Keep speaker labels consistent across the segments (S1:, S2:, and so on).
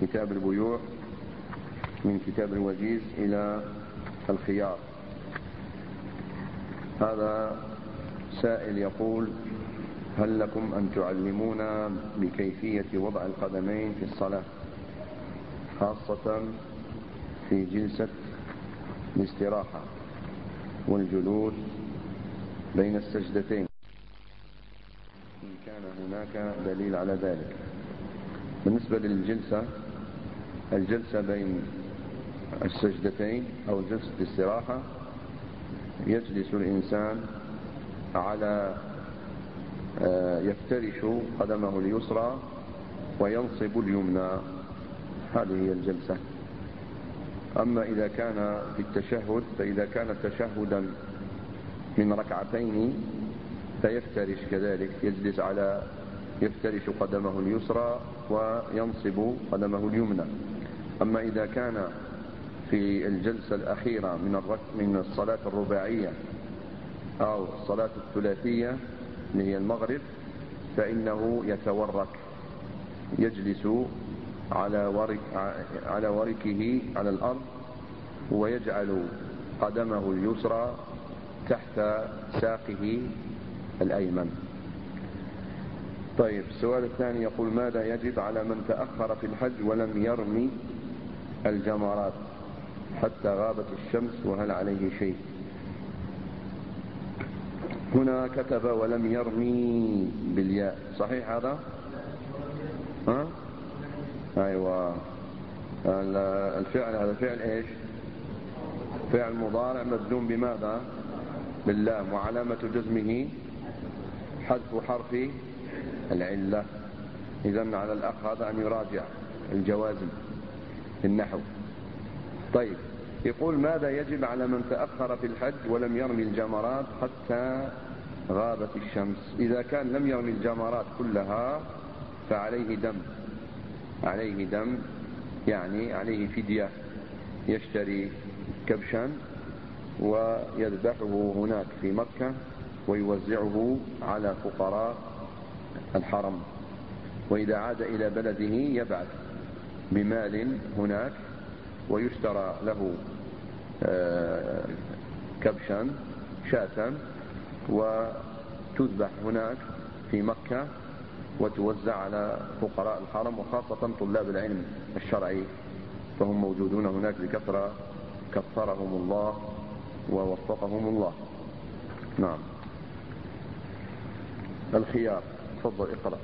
S1: كتاب البيوع من كتاب الوجيز إلى الخيار. هذا سائل يقول: هل لكم أن تعلمونا بكيفية وضع القدمين في الصلاة، خاصة في جلسة الاستراحة والجلوس بين السجدتين، إن كان هناك دليل على ذلك؟ بالنسبة الجلسة بين السجدتين أو جلسة الاستراحة، يجلس الإنسان يفترش قدمه اليسرى وينصب اليمنى، هذه هي الجلسة. أما إذا كان في التشهد، فإذا كان تشهدا من ركعتين فيفترش كذلك، يفترش قدمه اليسرى وينصب قدمه اليمنى. أما إذا كان في الجلسة الأخيرة من الصلاة الرباعية أو الصلاة الثلاثية اللي هي المغرب، فإنه يتورك، يجلس على وركه على الأرض ويجعل قدمه اليسرى تحت ساقه الأيمن. طيب، السؤال الثاني يقول: ماذا يجب على من تأخر في الحج ولم يرمي الجمرات حتى غابت الشمس، وهل عليه شيء؟ هنا كتب ولم يرمي بالياء، صحيح هذا؟ أيوة. الفعل هذا فعل إيش؟ فعل مضارع مجزوم بماذا؟ باللام، وعلامة جزمه حذف حرف العلة. إذن على الأخ هذا أن يراجع الجوازم في النحو. طيب، يقول: ماذا يجب على من تأخر في الحج ولم يرمي الجمرات حتى غابت الشمس؟ إذا كان لم يرمي الجمرات كلها فعليه دم، يعني عليه فدية، يشتري كبشا ويذبحه هناك في مكة ويوزعه على فقراء الحرم، وإذا عاد إلى بلده يبعث بمال هناك ويشترى له كبشا شاة وتذبح هناك في مكة وتوزع على فقراء الحرم، وخاصة طلاب العلم الشرعي فهم موجودون هناك بكثرة، كثرهم الله ووفقهم الله. نعم. الخيار، تفضل اقرأ.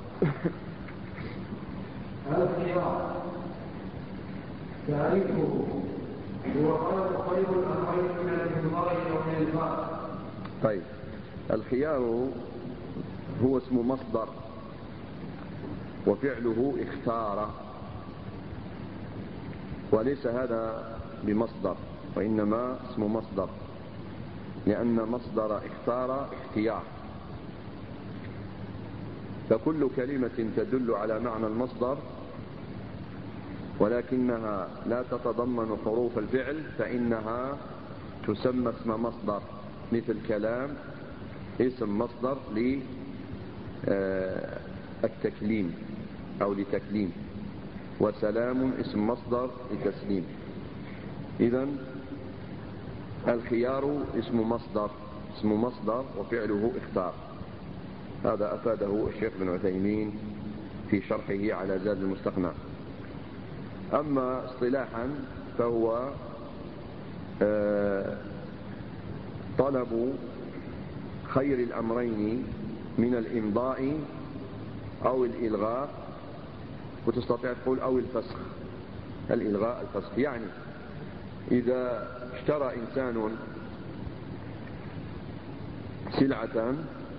S2: الخيار تعريفه هو طلب خير الأمرين من الإنظار ومن الإنظار.
S1: طيب، الخيار هو اسم مصدر وفعله اختار، وليس هذا بمصدر وإنما اسم مصدر، لأن مصدر اختار اختيار، فكل كلمة تدل على معنى المصدر ولكنها لا تتضمن حروف الفعل فإنها تسمى اسم مصدر. مثل كلام اسم مصدر للتكليم أو لتكليم، وسلام اسم مصدر لتسليم. إذن الخيار اسم مصدر وفعله اختار. هذا أفاده الشيخ بن عثيمين في شرحه على زاد المستقنع. أما اصطلاحا فهو طلب خير الأمرين من الإمضاء أو الإلغاء، وتستطيع تقول أو الفسخ. الإلغاء الفسخ، يعني إذا اشترى إنسان سلعة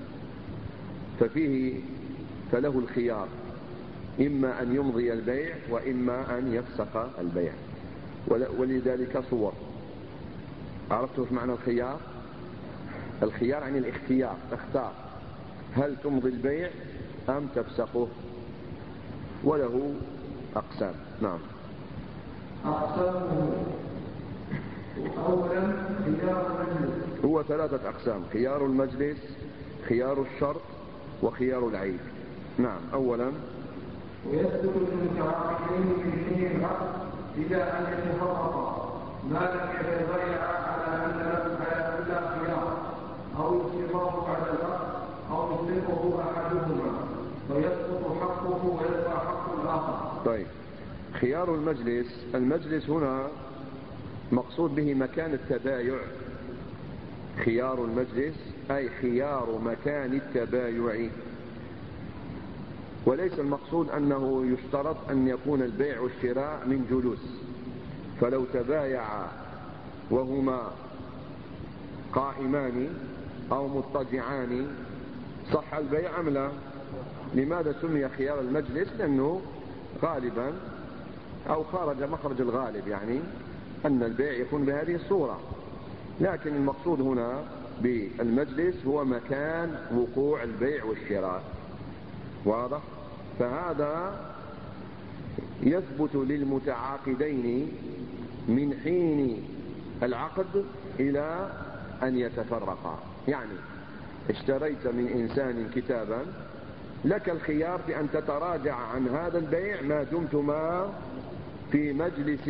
S1: فله الخيار، إما أن يمضي البيع وإما أن يفسخ البيع، ولذلك صور. عرفتوا معنى الخيار؟ الخيار يعني الاختيار، اختار هل تمضي البيع أم تفسخه، وله أقسام. نعم.
S2: أقسامه: أولا خيار المجلس،
S1: هو 3 أقسام: خيار المجلس، خيار الشرط، وخيار العيب. نعم. أولا
S2: ويسلك المتعاقدين في حين إلى أن يتفرقا ما لم يتبايع على أن لا خيار، أو يصيبه بعد الأخر، أو يصيبه أحدهما فيسقط حقه ويبقى حق الآخر.
S1: طيب، خيار المجلس هنا مقصود به مكان التبايع. خيار المجلس أي خيار مكان التبايع، وليس المقصود أنه يشترط أن يكون البيع والشراء من جلوس. فلو تبايعا وهما قائمان أو مضطجعان صح البيع أم لا؟ لماذا سمي خيار المجلس؟ لأنه غالبا أو خارج مخرج الغالب، يعني أن البيع يكون بهذه الصورة. لكن المقصود هنا بالمجلس هو مكان وقوع البيع والشراء. واضح؟ فهذا يثبت للمتعاقدين من حين العقد إلى أن يتفرقا. يعني اشتريت من إنسان كتابا، لك الخيار بأن تتراجع عن هذا البيع ما دمتما في مجلس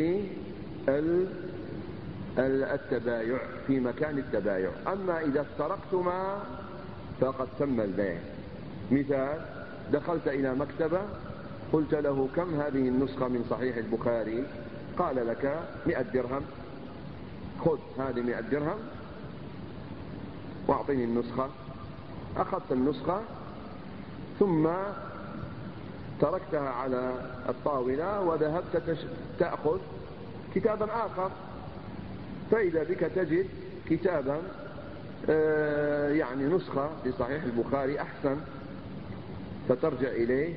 S1: التبايع، في مكان التبايع. أما إذا افترقتما فقد تم البيع. مثال: دخلت إلى مكتبة، قلت له: كم هذه النسخة من صحيح البخاري؟ قال لك 100 درهم. خذ هذه 100 درهم واعطيني النسخة. أخذت النسخة ثم تركتها على الطاولة وذهبت تأخذ كتابا آخر، فإذا بك تجد كتابا يعني نسخة لصحيح البخاري أحسن، فترجع إليه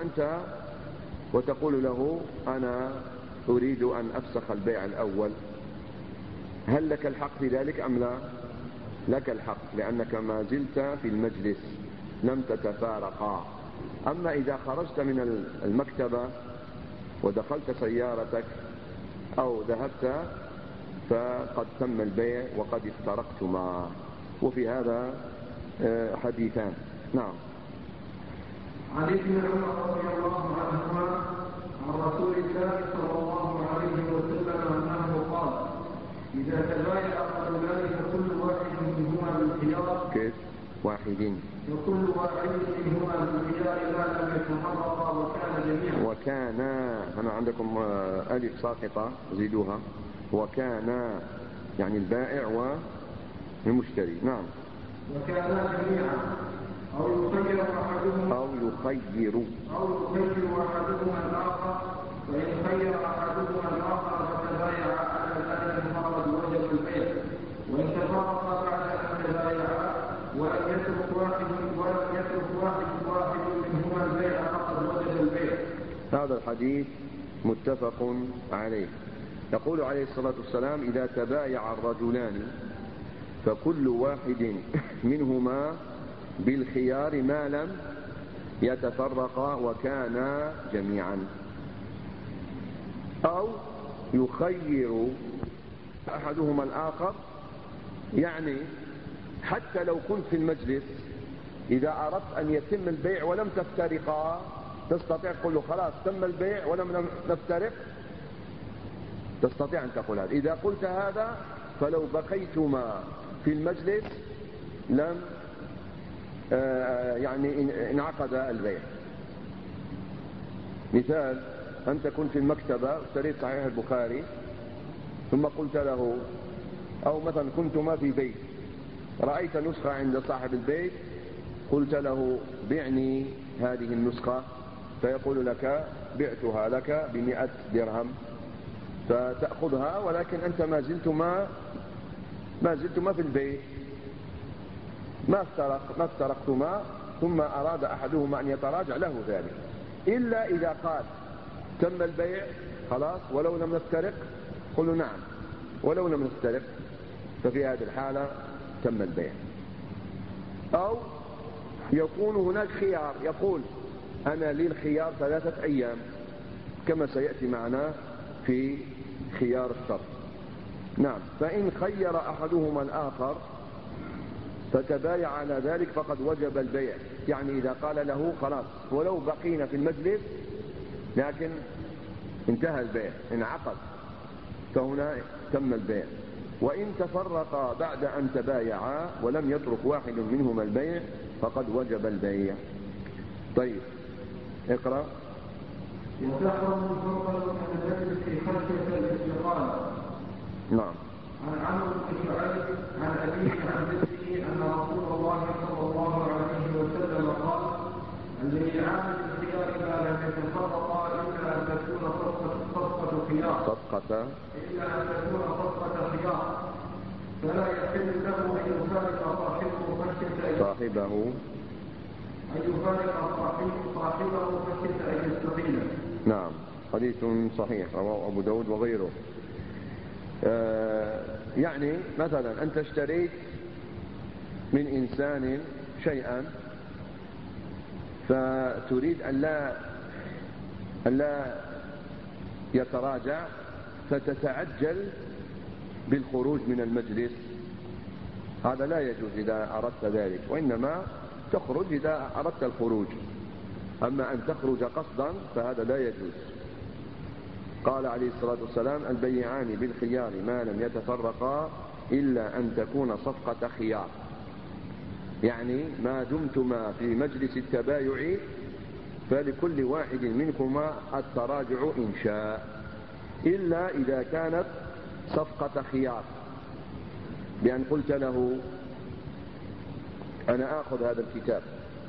S1: وتقول له: أنا أريد أن أفسخ البيع الأول. هل لك الحق في ذلك أم لا؟ لك الحق، لأنك ما زلت في المجلس، لم تتفارقا. أما إذا خرجت من المكتبة ودخلت سيارتك أو ذهبت فقد تم البيع وقد افترقتما. وفي هذا حديثان. نعم.
S2: عن ابن عمر رضي الله عنهما عن رسول الله صلى الله عليه وسلم أنه قال: إذا تبايع رجلان فكل واحد منهما بالخيار.
S1: كيف؟ واحدين.
S2: وكل واحد منهما بالخيار ما لم يتفرقا وكان جميعا.
S1: وكان، هنا عندكم ألف ساقطة زيدوها. وكان يعني البائع والمشتري. نعم.
S2: وكانا جميعا أو يخير أحدهما الآخر، فإن خير أحدهما الآخر فتبايع على الأجل فقد وجب البيع، وإن تفرقا بعد أن تبايعا ولم يترك واحد منهما البيع فقد وجب البيع.
S1: هذا الحديث متفق عليه. يقول عليه الصلاة والسلام: إذا تبايع الرجلان فكل واحد منهما بالخيار ما لم يتفرقا وكانا جميعا. أو يخير أحدهما الآخر، يعني حتى لو كنت في المجلس إذا أردت أن يتم البيع ولم تفترقا تستطيع تقول له: خلاص تم البيع ولم نفترق. تستطيع أن تقول هذا. إذا قلت هذا فلو بقيتما في المجلس لم يعني انعقد البيع. مثال: أنت كنت في المكتبة اشتريت صحيح البخاري ثم قلت له، أو مثلا كنتما في بيت رأيت نسخة عند صاحب البيت، قلت له: بعني هذه النسخة، فيقول لك: بعتها لك ب100 درهم، فتأخذها، ولكن أنت ما زلتما في البيت، ما افترقتما. ثم أراد أحدهما أن يتراجع له ذلك، إلا إذا قال: تم البيع خلاص ولو لم نفترق، قلوا: نعم ولو لم نفترق، ففي هذه الحالة تم البيع. أو يكون هناك خيار، يقول: أنا لي الخيار 3 أيام، كما سيأتي معنا في خيار الشرط. نعم. فإن خير أحدهما الآخر فتبايع على ذلك فقد وجب البيع. يعني إذا قال له: خلاص ولو بقينا في المجلس لكن انتهى البيع، انعقد، فهنا تم البيع. وإن تفرقا بعد أن تبايعا ولم يترك واحد منهما البيع فقد وجب البيع. طيب اقرأ.
S2: وتحرم الفرقة من المجلس خشية الاستقالة.
S1: نعم.
S2: عن عمرو بن شعيب عن أبيه عن جده أن رسول الله صلى الله عليه وسلم قال: البيعان بالخيار ما لم يتفرقا إلا أن تكون صفقة خيار. إلا أن تكون صفقة خيار، فلا يحل له أن يفارق صاحبه خشية أن يستقيل.
S1: نعم، حديث صحيح رواه أبو داود وغيره. يعني مثلا أنت اشتريت من إنسان شيئا فتريد أن لا يتراجع، فتتعجل بالخروج من المجلس. هذا لا يجوز إذا أردت ذلك، وإنما تخرج إذا أردت الخروج. أما أن تخرج قصدا فهذا لا يجوز. قال عليه الصلاة والسلام: البيعان بالخيار ما لم يتفرقا إلا أن تكون صفقة خيار. يعني ما دمتما في مجلس التبايع فلكل واحد منكما التراجع إن شاء، إلا إذا كانت صفقة خيار، بأن قلت له: أنا آخذ هذا الكتاب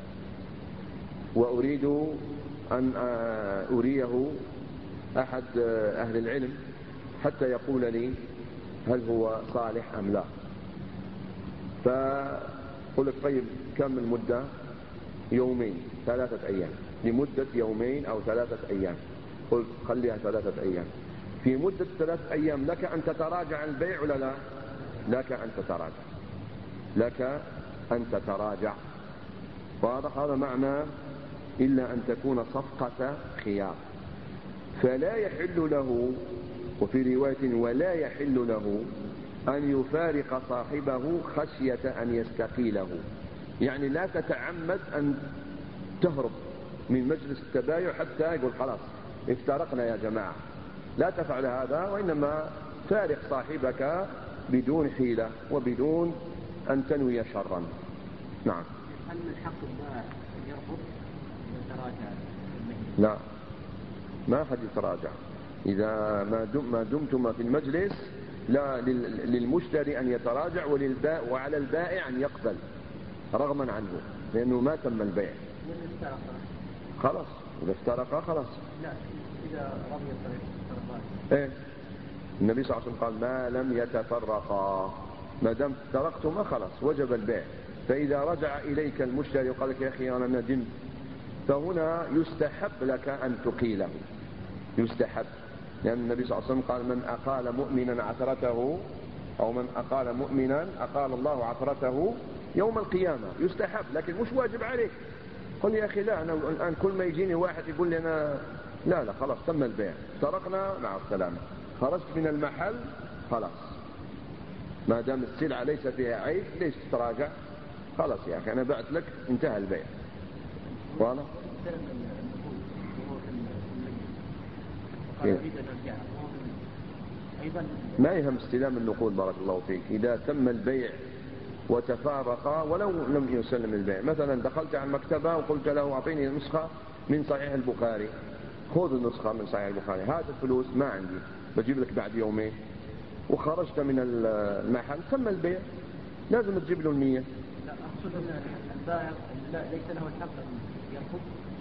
S1: وأريد أن أريه أحد أهل العلم حتى يقول لي هل هو صالح أم لا. فقل لك: طيب كم المدة؟ يومين 3 أيام، لمدة يومين أو 3 أيام. قلت: خليها 3 أيام. في مدة 3 أيام لك أن تتراجع عن البيع ولا لا؟ لك أن تتراجع، لك أن تتراجع. واضح هذا معنى إلا أن تكون صفقة خيار. فلا يحل له، وفي رواية: ولا يحل له أن يفارق صاحبه خشية أن يستقيله. يعني لا تتعمد أن تهرب من مجلس التبايع حتى يقول خلاص افترقنا يا جماعة. لا تفعل هذا، وإنما فارق صاحبك بدون حيلة وبدون أن تنوي شرا. نعم.
S3: هل من حق البائع أن يرفض ويتراجع؟
S1: لا، ما حد يتراجع. إذا ما دمتما في المجلس لا للمشتري أن يتراجع وعلى البائع أن يقبل رغما عنه، لأنه ما تم البيع. خلاص إذا افترقا خلاص.
S3: لا، إذا رضي الطرفان.
S1: إيه، النبي صلى الله عليه وسلم قال: ما لم يتفرقا، ما دام افترقتما خلاص وجب البيع. فإذا رجع إليك المشتري وقال لك: يا أخي أنا ندمت، فهنا يستحب لك أن تقيله، يستحب، لأن النبي صلى الله عليه وسلم قال: من أقال مؤمنا عثرته، أو من أقال مؤمنا أقال الله عثرته يوم القيامة. يستحب، لكن مش واجب عليك. قل: يا أخي لا، أنا الآن كل ما يجيني واحد يقول لي أنا لا خلاص تم البيع، تركنا مع السلامة، خرجت من المحل خلاص، ما دام السلعة ليس فيها عيب ليش تتراجع؟ خلاص يا أخي أنا بعت لك، انتهى البيع. واضح؟ ما يهم استلام النقود. بارك الله فيك. إذا تم البيع وتفارقا ولو لم يسلم البيع، مثلا دخلت على المكتبة وقلت له: أعطيني نسخة من صحيح البخاري، خذ النسخة من صحيح البخاري، هذا الفلوس ما عندي، بجيب لك بعد يومين، وخرجت من المحل، تم البيع، لازم تجيب له 100.
S3: لا، أقصد أن البائع ليس له الحق أن يرفض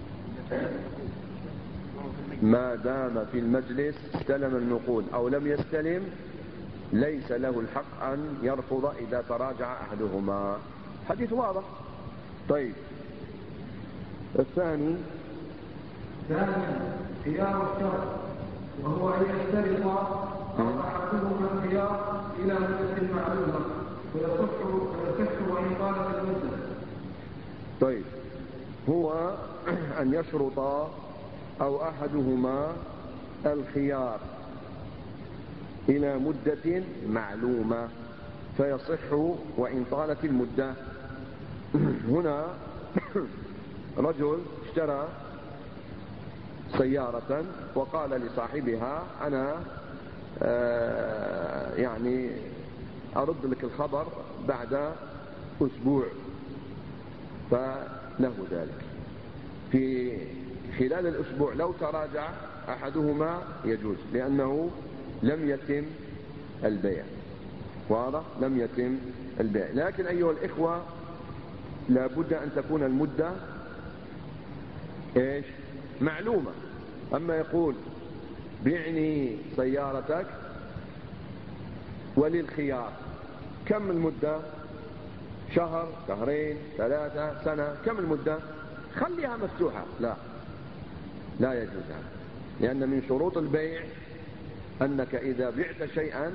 S1: ما دام في المجلس استلم النقود أو لم يستلم، ليس له الحق أن يرفض إذا تراجع أحدهما. حديث واضح. طيب الثاني:
S2: ثانيا خيار الشرط، وهو أن يشترط أحدهما الخيار إلى مدة معلومة ويصح وإن طالت المدة.
S1: طيب، هو أن يشرط أو أحدهما الخيار إلى مدة معلومة فيصح وإن طالت المدة. هنا رجل اشترى سيارة وقال لصاحبها أنا يعني أرد لك الخبر بعد أسبوع، فله ذلك. في خلال الأسبوع لو تراجع أحدهما يجوز، لأنه لم يتم البيع. واضح؟ لم يتم البيع. لكن أيها الإخوة لابد أن تكون المدة إيش؟ معلومة. أما يقول بعني سيارتك وللخيار، كم المدة؟ شهر، شهرين، 3 سنة، كم المدة؟ خليها مفتوحة. لا يجوز هذا، لأن من شروط البيع أنك إذا بعت شيئا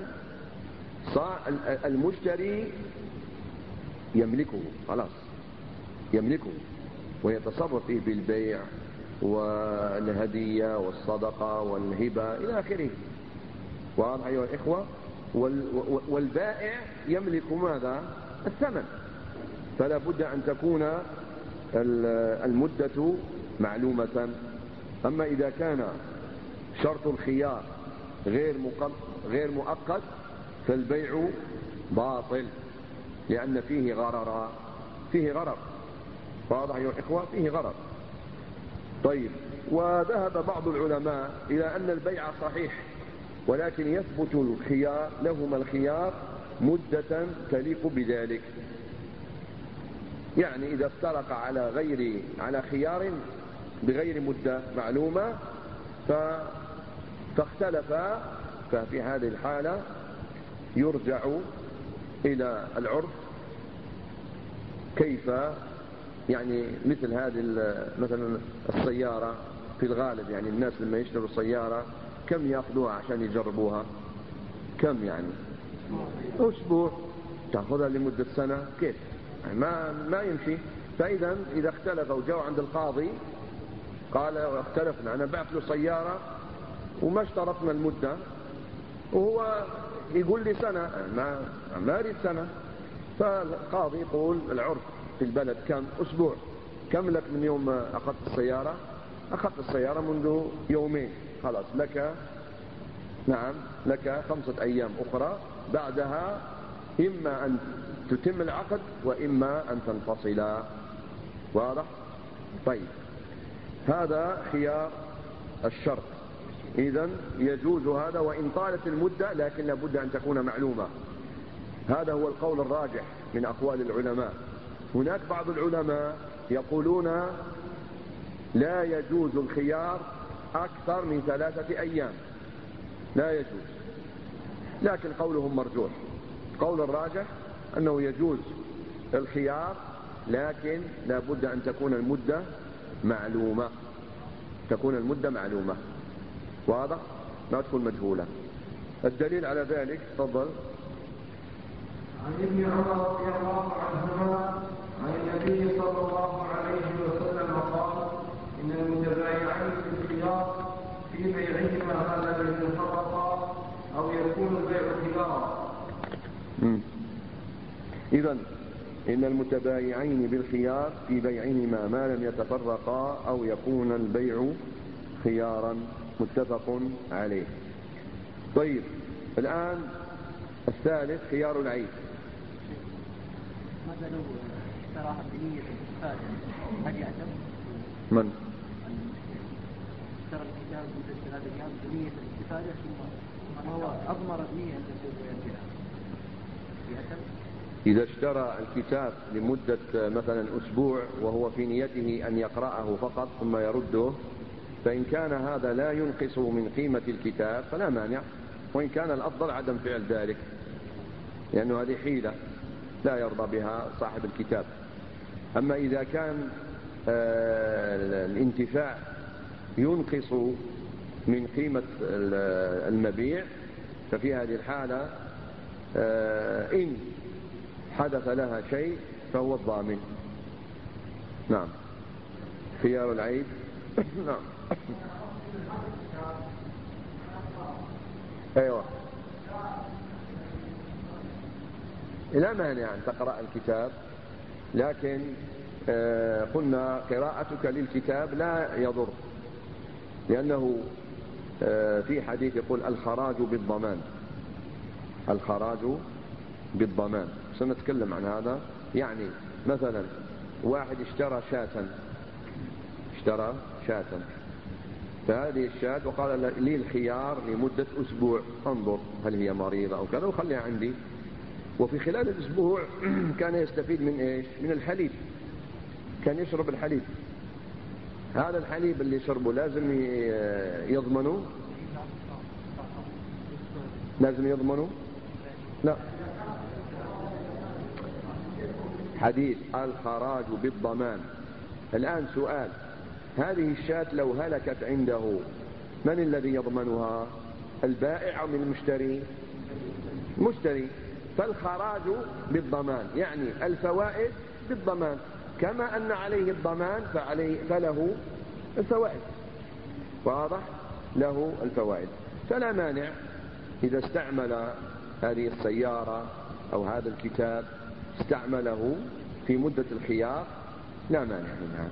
S1: المشتري يملكه، خلاص يملكه ويتصرف فيه بالبيع والهدية والصدقة والهبة إلى آخره. واضح أيها الإخوة؟ والبائع يملك ماذا؟ الثمن. فلا بد أن تكون المدة معلومة. أما إذا كان شرط الخيار غير مؤقت فالبيع باطل، لأن فيه غرر. واضح أيها الإخوة؟ فيه غرر. طيب، وذهب بعض العلماء إلى أن البيع صحيح، ولكن يثبت الخيار لهما الخيار مدة تليق بذلك. يعني إذا افترق على خيار بغير مدة معلومة فاختلفا، ففي هذه الحالة يرجع إلى العرف. كيف؟ يعني مثل هذه مثلا السيارة في الغالب، يعني الناس لما يشتروا سيارة كم يأخذوها عشان يجربوها؟ كم يعني؟ أسبوع. تأخذها لمدة سنة؟ كيف؟ يعني ما يمشي. فإذا إذا اختلفوا وجاءوا عند القاضي قال اختلفنا، أنا بعت له سيارة وما اشترطنا المدة، وهو يقول لي سنة، ما أريد سنة. فالقاضي يقول العرف في البلد كم؟ أسبوع. كم لك من يوم أخذت السيارة؟ أخذت السيارة منذ يومين، خلاص لك، نعم لك 5 أيام أخرى، بعدها إما أن تتم العقد وإما أن تنفصلا. واضح؟ طيب، هذا خيار الشرط. إذن يجوز هذا وإن طالت المدة، لكن لابد أن تكون معلومة. هذا هو القول الراجح من أقوال العلماء. هناك بعض العلماء يقولون لا يجوز الخيار أكثر من 3 أيام، لا يجوز، لكن قولهم مرجوح. القول الراجح أنه يجوز الخيار، لكن لا بد أن تكون المدة معلومة، واضح؟ لا تكون مجهولة. الدليل على ذلك، تفضل.
S2: عن ابن عمر رضي الله عنهما عن النبي صلى الله عليه وسلم قال إن المتبايعين في الخيار في بيعهما ما لم يتفرقا أو يكون البيع خيارا.
S1: إذن إن المتبايعين بالخيار في بيعهما ما لم يتفرقا أو يكون البيع خيارا، متفق عليه. طيب، الآن الثالث خيار العيب.
S3: ماذا لو اشتراها بنية الاستفادة؟ هل يعتبر؟
S1: من؟
S3: اشترى الكتاب بهذا الكتاب بنية الاستفادة ثم هو أضمر بنية الاستفادة، يعتبر؟
S1: إذا اشترى الكتاب لمدة مثلا أسبوع وهو في نيته أن يقرأه فقط ثم يرده، فإن كان هذا لا ينقص من قيمة الكتاب فلا مانع، وإن كان الأفضل عدم فعل ذلك، لأنه هذه حيلة لا يرضى بها صاحب الكتاب. أما إذا كان الانتفاع ينقص من قيمة المبيع، ففي هذه الحالة إن حدث لها شيء فهو الضامن. نعم، خيار العيب. نعم. أيوة، لا مانع أن تقرأ الكتاب، لكن قلنا قراءتك للكتاب لا يضر، لأنه في حديث يقول الخراج بالضمان، الخراج بالضمان. سنتكلم عن هذا. يعني مثلا واحد اشترى شاة، فهذه الشاة وقال لي الخيار لمدة أسبوع، انظر هل هي مريضة أو كذا وخليها عندي. وفي خلال الأسبوع كان يستفيد من إيش؟ من الحليب، كان يشرب الحليب. هذا الحليب اللي شربه لازم يضمنه؟ لازم يضمنه؟ لا. حديث الخراج بالضمان. الآن سؤال، هذه الشاة لو هلكت عنده من الذي يضمنها؟ البائع أو من المشتري؟ المشتري. فالخراج بالضمان يعني الفوائد بالضمان، كما أن عليه الضمان فله الفوائد. واضح؟ له الفوائد. فلا مانع إذا استعمل هذه السيارة أو هذا الكتاب استعمله في مدة الخيار لا مانع منها.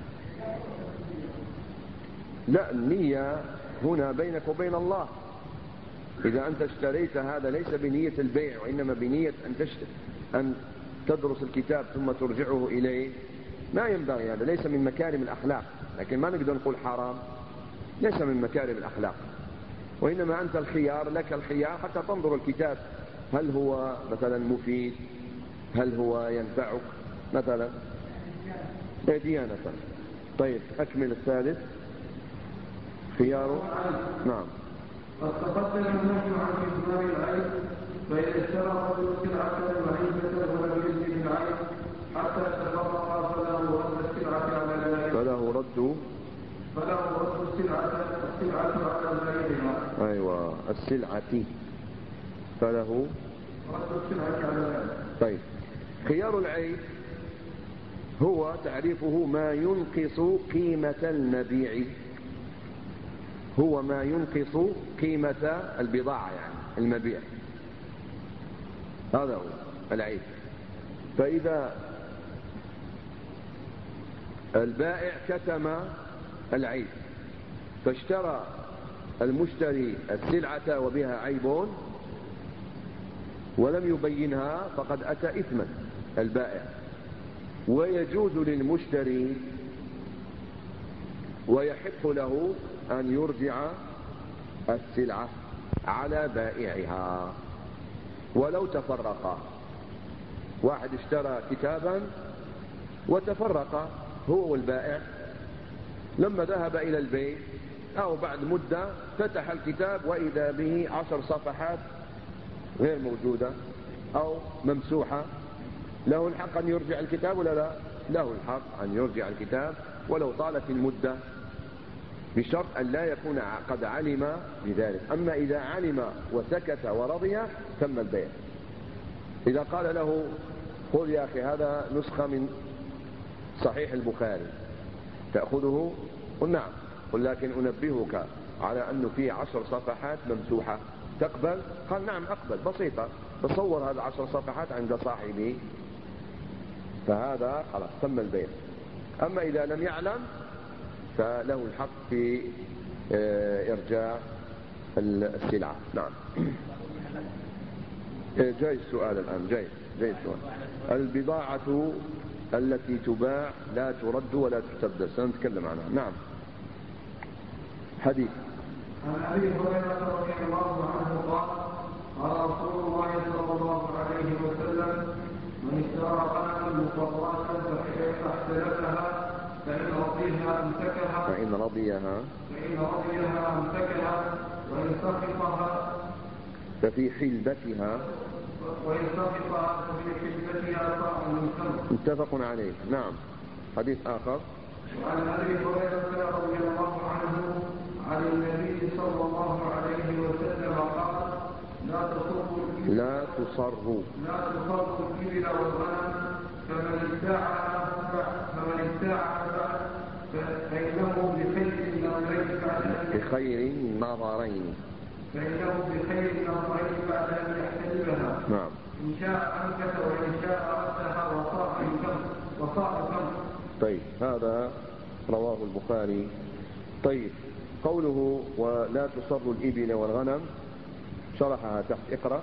S1: لا، النية هنا بينك وبين الله. إذا أنت اشتريت هذا ليس بنية البيع وإنما بنية أن تدرس الكتاب ثم ترجعه إليه، ما ينبغي. هذا ليس من مكارم الأخلاق، لكن ما نقدر نقول حرام، ليس من مكارم الأخلاق. وإنما أنت الخيار، لك الخيار حتى تنظر الكتاب هل هو مثلا مفيد، هل هو ينفعك مثلا ديانة. طيب أكمل الثالث. خيار. نعم.
S2: قد تقدم النهي عن إثمار العين، فإذا اشترى رجل سلعة وعيبة ولم يسلم العين حتى تفرق فله رد السلعة على ذلك، فله رد السلعة على بائعها.
S1: أيوة، السلعة فله
S2: رد السلعة على ذلك.
S1: طيب، خيار العيب هو تعريفه ما ينقص قيمة المبيع، هو ما ينقص قيمة البضاعة يعني المبيع، هذا هو العيب. فإذا البائع كتم العيب فاشترى المشتري السلعة وبها عيب ولم يبينها فقد أتى إثما البائع. ويجوز للمشتري ويحق له أن يرجع السلعة على بائعها ولو تفرقا. واحد اشترى كتابا وتفرق هو والبائع، لما ذهب إلى البيت أو بعد مدة فتح الكتاب وإذا به 10 صفحات غير موجودة أو ممسوحة، له الحق أن يرجع الكتاب ولا لا؟ له الحق أن يرجع الكتاب ولو طالت المدة، بشرط أن لا يكون قد علم بذلك. أما إذا علم وسكت ورضي تم البيع. إذا قال له خذ يا أخي هذا نسخة من صحيح البخاري تأخذه؟ قل نعم. قل لكن أنبهك على أنه فيه 10 صفحات ممسوحة، تقبل؟ قال نعم أقبل، بسيطة، تصور هذا 10 صفحات عند صاحبي، فهذا خلاص تم البيع. أما إذا لم يعلم فله الحق في إرجاع السلعة. نعم. جاي السؤال الآن، جاي السؤال. البضاعة التي تباع لا ترد ولا تستبدل، سنتكلم عنها. نعم. حديث
S2: عن أبي هريرة رضي الله عنه قال قال رسول الله صلى الله عليه وسلم من اشترى غنما مفرطة فاحتلفها فإن رضيها أمسكها وإن سخطها
S1: ففي حلبتها
S2: طعم من خمر.
S1: متفق عليه. نعم. حديث آخر.
S2: وعن أبي هريرة رضي الله عنه عن النبي صلى الله عليه وسلم قال لا تصر الإبل والغنم فمن ابتاعها فإنه
S1: بخير النظرين
S2: بعد أن يحتلبها.
S1: نعم.
S2: إن شاء أنكت وإن شاء ردها وصاع كم.
S1: طيب، هذا رواه البخاري. طيب، قوله ولا تصر الإبل والغنم شرحها تحت، اقرأ.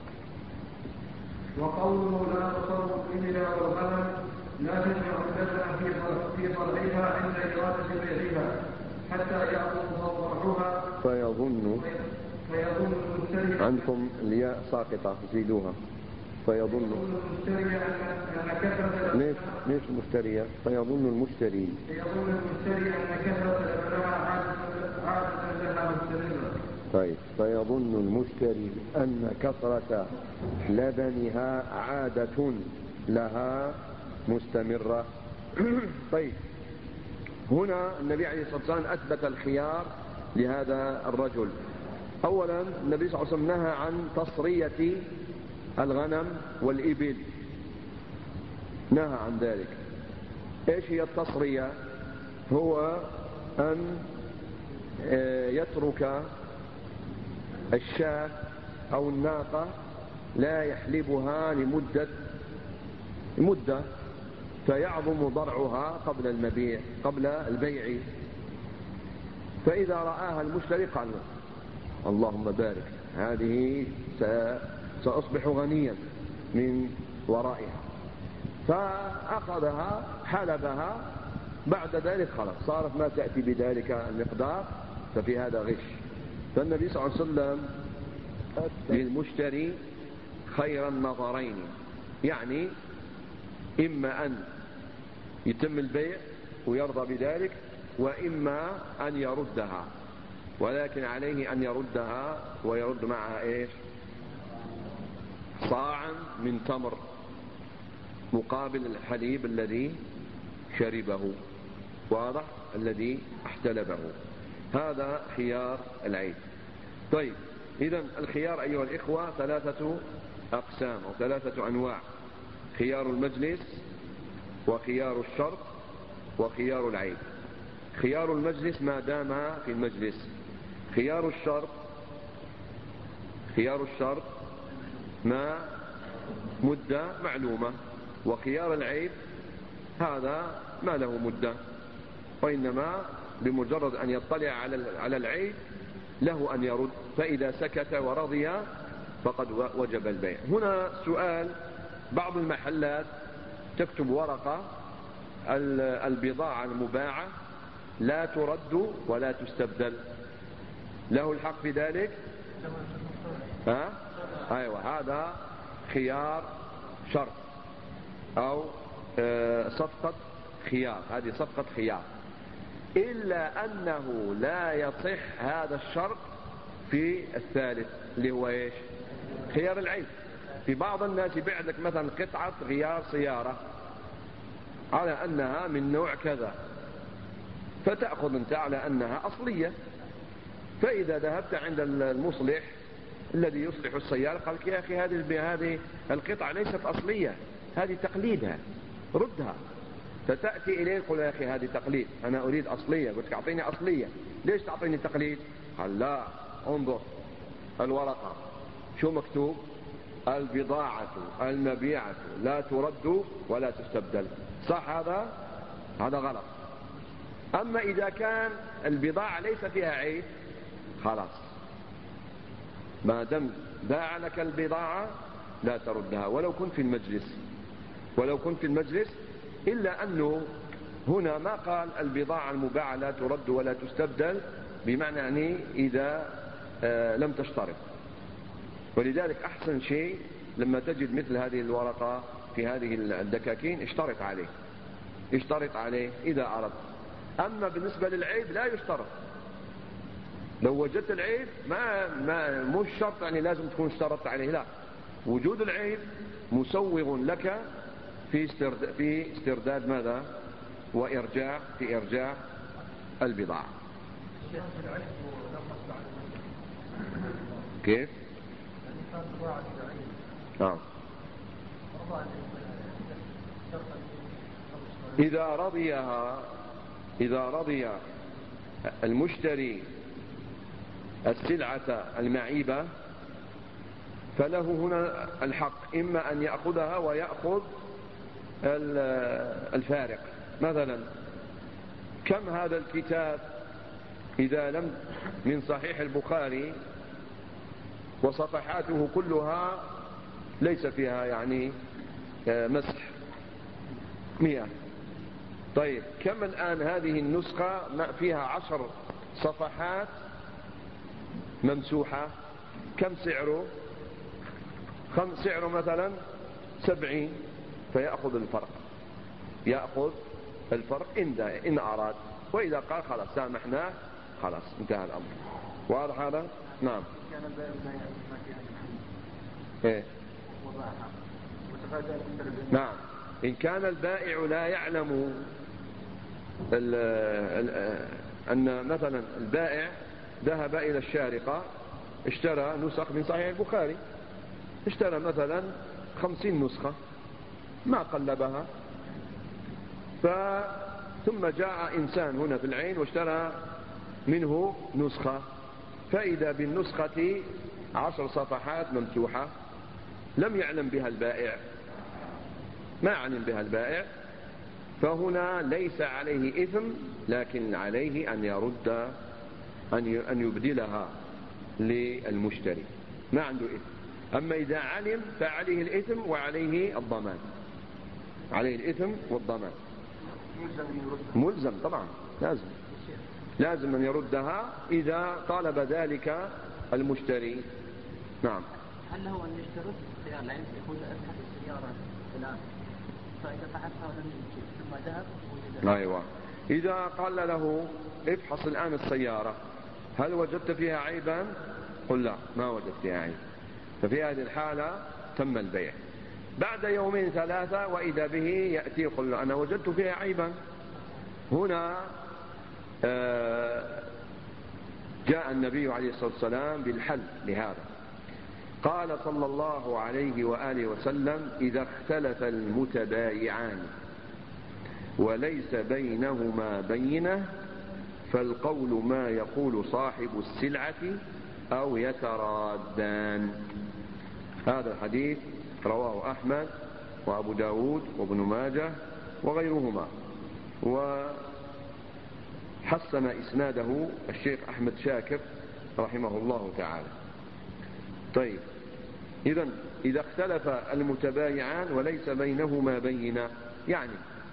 S2: وقوله لا تصر الإبل والغنم لا تجمع الدفع في طلعها عند إرادة بيعها حتى يأخذ ضرعها
S1: فيظن
S2: المشتري
S1: عندكم الياء ساقطة زيدوها. فيظن
S2: المشتري أن كثرة
S1: ليش المشتري؟ فيظن المشتري
S2: أن كثرة لبنها عادة لها مستمرة.
S1: طيب، فيظن المشتري أن كثرة لبنها عادة لها مستمرة. طيب، هنا النبي عليه الصلاة والسلام أثبت الخيار لهذا الرجل. أولا النبي صلى الله عليه وسلم نهى عن تصرية الغنم والإبل، نهى عن ذلك. إيش هي التصرية؟ هو أن يترك الشاة أو الناقة لا يحلبها لمدة فيعظم ضرعها قبل البيع. فإذا رآها المشتري قال اللهم بارك، هذه سأصبح غنيا من ورائها، فأخذها حلبها، بعد ذلك خلاص صارت ما تأتي بذلك المقدار، ففي هذا غش. فالنبي صلى الله عليه وسلم للمشتري خير النظرين، يعني إما أن يتم البيع ويرضى بذلك، وإما أن يردها، ولكن عليه أن يردها ويرد معها إيش؟ صاعا من تمر مقابل الحليب الذي شربه، واضح؟ الذي احتلبه. هذا خيار العيب. طيب، إذن الخيار أيها الإخوة 3 أقسام أو 3 أنواع: خيار المجلس، وخيار الشرط، وخيار العيب. خيار المجلس ما دام في المجلس. خيار الشرط ما مدة معلومة. وخيار العيب هذا ما له مدة، وإنما بمجرد أن يطلع على العيب له أن يرد، فإذا سكت ورضي فقد وجب البيع. هنا سؤال: بعض المحلات تكتب ورقة البضاعة المباعة لا ترد ولا تستبدل، له الحق في ذلك؟ أيوة، هذا خيار شرط أو صفقة خيار، هذه صفقة خيار، إلا أنه لا يصح هذا الشرط في الثالث اللي هو إيش؟ خيار العيب. في بعض الناس يبيع لك مثلا قطعة غيار سيارة على أنها من نوع كذا، فتأخذ أنت على أنها أصلية، فإذا ذهبت عند المصلح الذي يصلح السيارة قال لك يا أخي هذه القطعة ليست أصلية، هذه تقليدها، ردها. فتأتي إليه يقول يا أخي هذه تقليد، أنا أريد أصلية. قلت أعطيني أصلية. ليش تعطيني تقليد؟ قال لا، انظر الورقة شو مكتوب؟ البضاعة المبيعة لا ترد ولا تستبدل. صح؟ هذا غلط. أما إذا كان البضاعة ليس فيها عيب خلاص، ما دام باع لك البضاعة لا تردها ولو كنت في المجلس، إلا أنه هنا ما قال البضاعة المباعة لا ترد ولا تستبدل، بمعنى يعني إذا لم تشترط. ولذلك أحسن شيء لما تجد مثل هذه الورقة في هذه الدكاكين اشترط عليه إذا أردت. أما بالنسبة للعيب لا يشترط. لو وجدت العيب مش شرط يعني لازم تكون اشترطت عليه، لا، وجود العيب مسوغ لك في استرداد ماذا؟ في إرجاع البضاعة. كيف؟ إذا رضي المشتري السلعة المعيبة فله هنا الحق، إما أن يأخذها ويأخذ الفارق. مثلا كم هذا الكتاب إذا لم من صحيح البخاري وصفحاته كلها ليس فيها يعني مسح 100. طيب كم الآن هذه النسخة فيها 10 صفحات ممسوحة، كم سعره؟ سعره مثلا 70، فيأخذ الفرق، يأخذ الفرق إن أراد، وإذا قال خلاص سامحناه خلاص انتهى الأمر. واضح هذا؟ نعم. إيه؟ نعم. إن كان البائع لا يعلم أن مثلا البائع ذهب إلى الشارقة اشترى نسخ من صحيح البخاري، اشترى مثلا 50 نسخة ما قلبها، ثم جاء إنسان هنا في العين واشترى منه نسخة، فإذا بالنسخة 10 صفحات ممسوحة لم يعلم بها البائع، ما علم بها البائع، فهنا ليس عليه إثم، لكن عليه أن يرد أن يبدلها للمشتري، ما عنده إثم. أما إذا علم فعليه الإثم وعليه الضمان، عليه الإثم والضمان. ملزم طبعا، لازم أن يردها إذا طالب ذلك المشتري. نعم.
S3: هل هو أن يشترط خيار العين يقول ابحث السيارة الآن، فإذا بحثها ولم يجد ثم ذهب وجد؟
S1: أيوة. إذا قال له افحص الآن السيارة هل وجدت فيها عيبا؟ قل لا ما وجدت فيها عيب، ففي هذه الحالة تم البيع. بعد 2 3 وإذا به يأتي يقول له أنا وجدت فيها عيبا. هنا جاء النبي عليه الصلاة والسلام بالحل لهذا، قال صلى الله عليه وآله وسلم إذا اختلف المتبايعان وليس بينهما بينة فالقول ما يقول صاحب السلعة أو يترادان. هذا الحديث رواه أحمد وأبو داود وابن ماجه وغيرهما، وحسن إسناده الشيخ أحمد شاكر رحمه الله تعالى. طيب إذا اختلف المتبايعان وليس بينهما بينة، يعني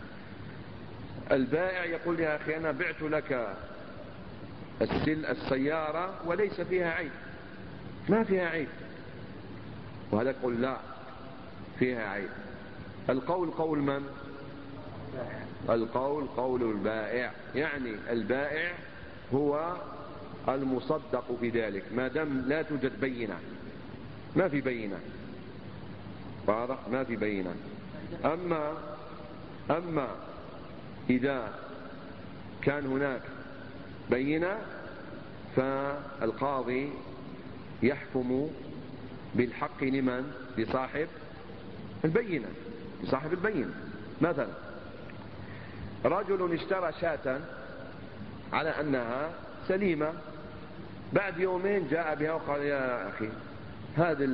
S1: البائع يقول يا أخي أنا بعت لك السيارة وليس فيها عيب، ما فيها عيب، وهذا يقول لا فيها عيب. القول قول من؟ القول قول البائع، يعني البائع هو المصدق في ذلك ما دام لا توجد بينة، ما في بينة، واضح؟ ما في بينة. أما إذا كان هناك بينة فالقاضي يحكم بالحق لمن؟ لصاحب البينة، لصاحب البينة. مثلا رجل اشترى شاة على أنها سليمة، بعد 2 جاء بها وقال يا أخي هذه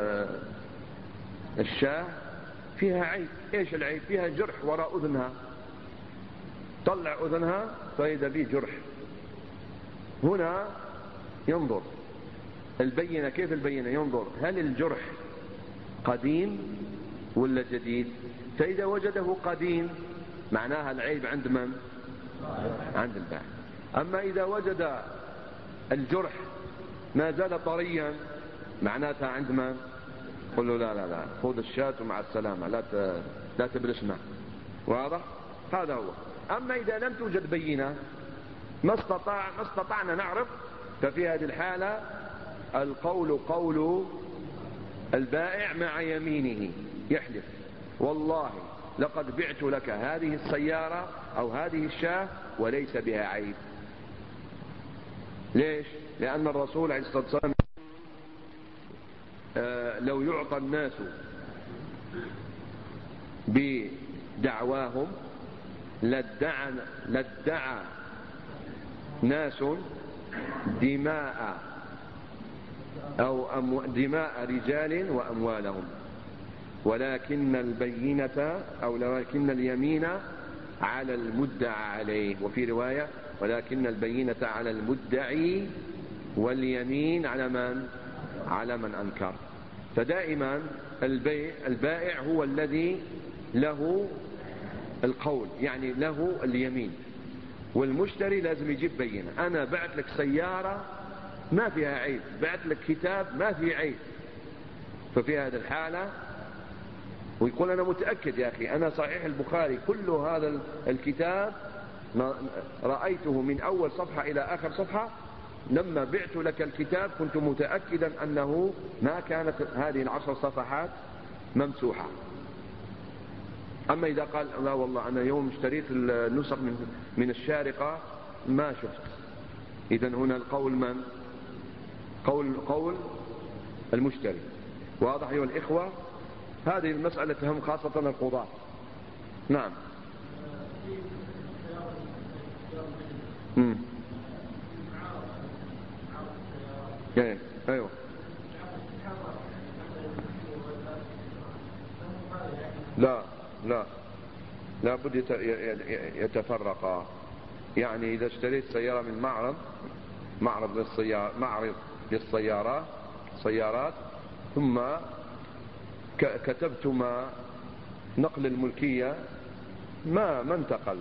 S1: الشاة فيها عيب. ايش العيب؟ فيها جرح وراء أذنها، طلع أذنها فإذا به جرح. هنا ينظر البينة، كيف البينة؟ ينظر هل الجرح قديم ولا جديد، فإذا وجده قديم معناها العيب عند من؟ عند البائع. أما إذا وجد الجرح ما زال طريا معناتها عند من؟ قل له لا لا لا خذ الشاة مع السلامة، لا تبرشنا. واضح؟ هذا هو. أما إذا لم توجد بينة ما استطعنا نعرف، ففي هذه الحالة القول قول البائع مع يمينه، يحلف والله لقد بعت لك هذه السيارة أو هذه الشاة وليس بها عيب. ليش؟ لأن الرسول عليه الصلاة والسلام لو يعطى الناس بدعواهم لادعى ناس دماء دماء رجال وأموالهم، ولكن البينة أو لكن اليمين على المدعى عليه، وفي رواية ولكن البينة على المدعي واليمين على من؟ على من أنكر. فدائما البائع هو الذي له القول، يعني له اليمين، والمشتري لازم يجيب بينة. أنا بعت لك سيارة ما فيها عيب، بعت لك كتاب ما فيه عيب، ففي هذه الحالة ويقول أنا متأكد يا أخي، أنا صحيح البخاري كل هذا الكتاب رأيته من أول صفحة إلى آخر صفحة، لما بعت لك الكتاب كنت متأكدا أنه ما كانت هذه 10 صفحات ممسوحة. أما إذا قال لا والله أنا يوم اشتريت النسخ من الشارقة ما شفت، إذن هنا القول من؟ قول المشتري. واضح أيها الإخوة؟ هذه المسألة تهم خاصة القضاة. نعم. أيوه. لا بد يتفرقا. يعني إذا اشتريت سيارة من معرض للسيارات ثم كتبتما نقل الملكية ما انتقل،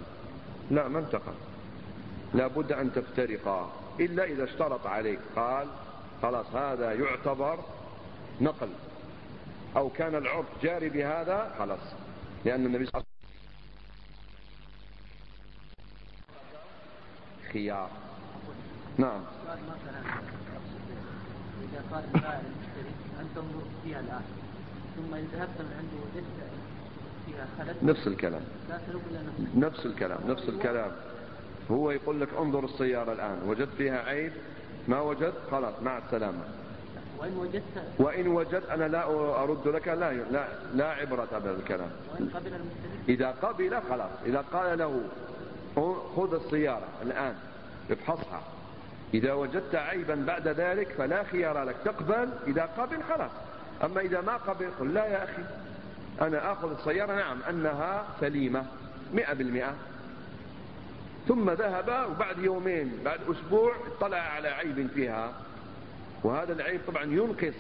S1: لا بد أن تفترقا، إلا إذا اشترط عليك قال خلاص هذا يعتبر نقل، أو كان العرف جاري بهذا خلاص، لأن النبي صلى الله عليه وسلم خيار. نعم.
S3: إذا قال البائع المشتري أن تنظر فيها الآن، ثم إن ذهبت من عنده وجدت فيها خلل،
S1: نفس الكلام. هو يقول لك انظر السيارة الآن، وجدت فيها عيب، ما وجدت خلاص مع السلامة. وإن وجدت أنا لا أرد لك، لا عبرة بهذا الكلام.
S3: وإن قبل المشتري؟
S1: إذا قبل خلاص. إذا قال له خذ السيارة الآن افحصها، إذا وجدت عيبا بعد ذلك فلا خيار لك، تقبل. إذا قبل خلاص. أما إذا ما قبل قل لا يا أخي أنا أخذ السيارة نعم أنها سليمة 100%، ثم ذهب وبعد يومين بعد أسبوع اطلع على عيب فيها، وهذا العيب طبعا ينقص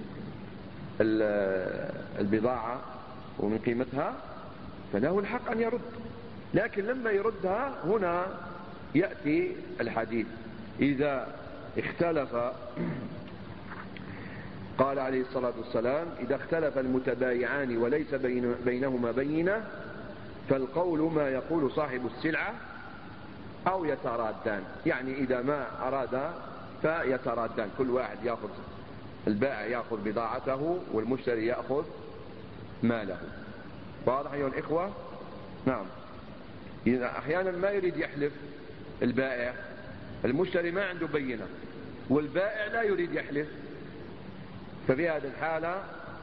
S1: البضاعة ومن قيمتها، فله الحق أن يرد. لكن لما يردها هنا يأتي الحديث إذا اختلف، قال عليه الصلاة والسلام إذا اختلف المتبايعان وليس بينهما بينة فالقول ما يقول صاحب السلعة أو يترادان. يعني إذا ما أراد فيترادان، كل واحد يأخذ، البائع يأخذ بضاعته والمشتري يأخذ ماله. واضح أيها الإخوة؟ نعم. إذا أحيانا ما يريد يحلف البائع، المشتري ما عنده بينة والبائع لا يريد يحلف، ففي هذه الحالة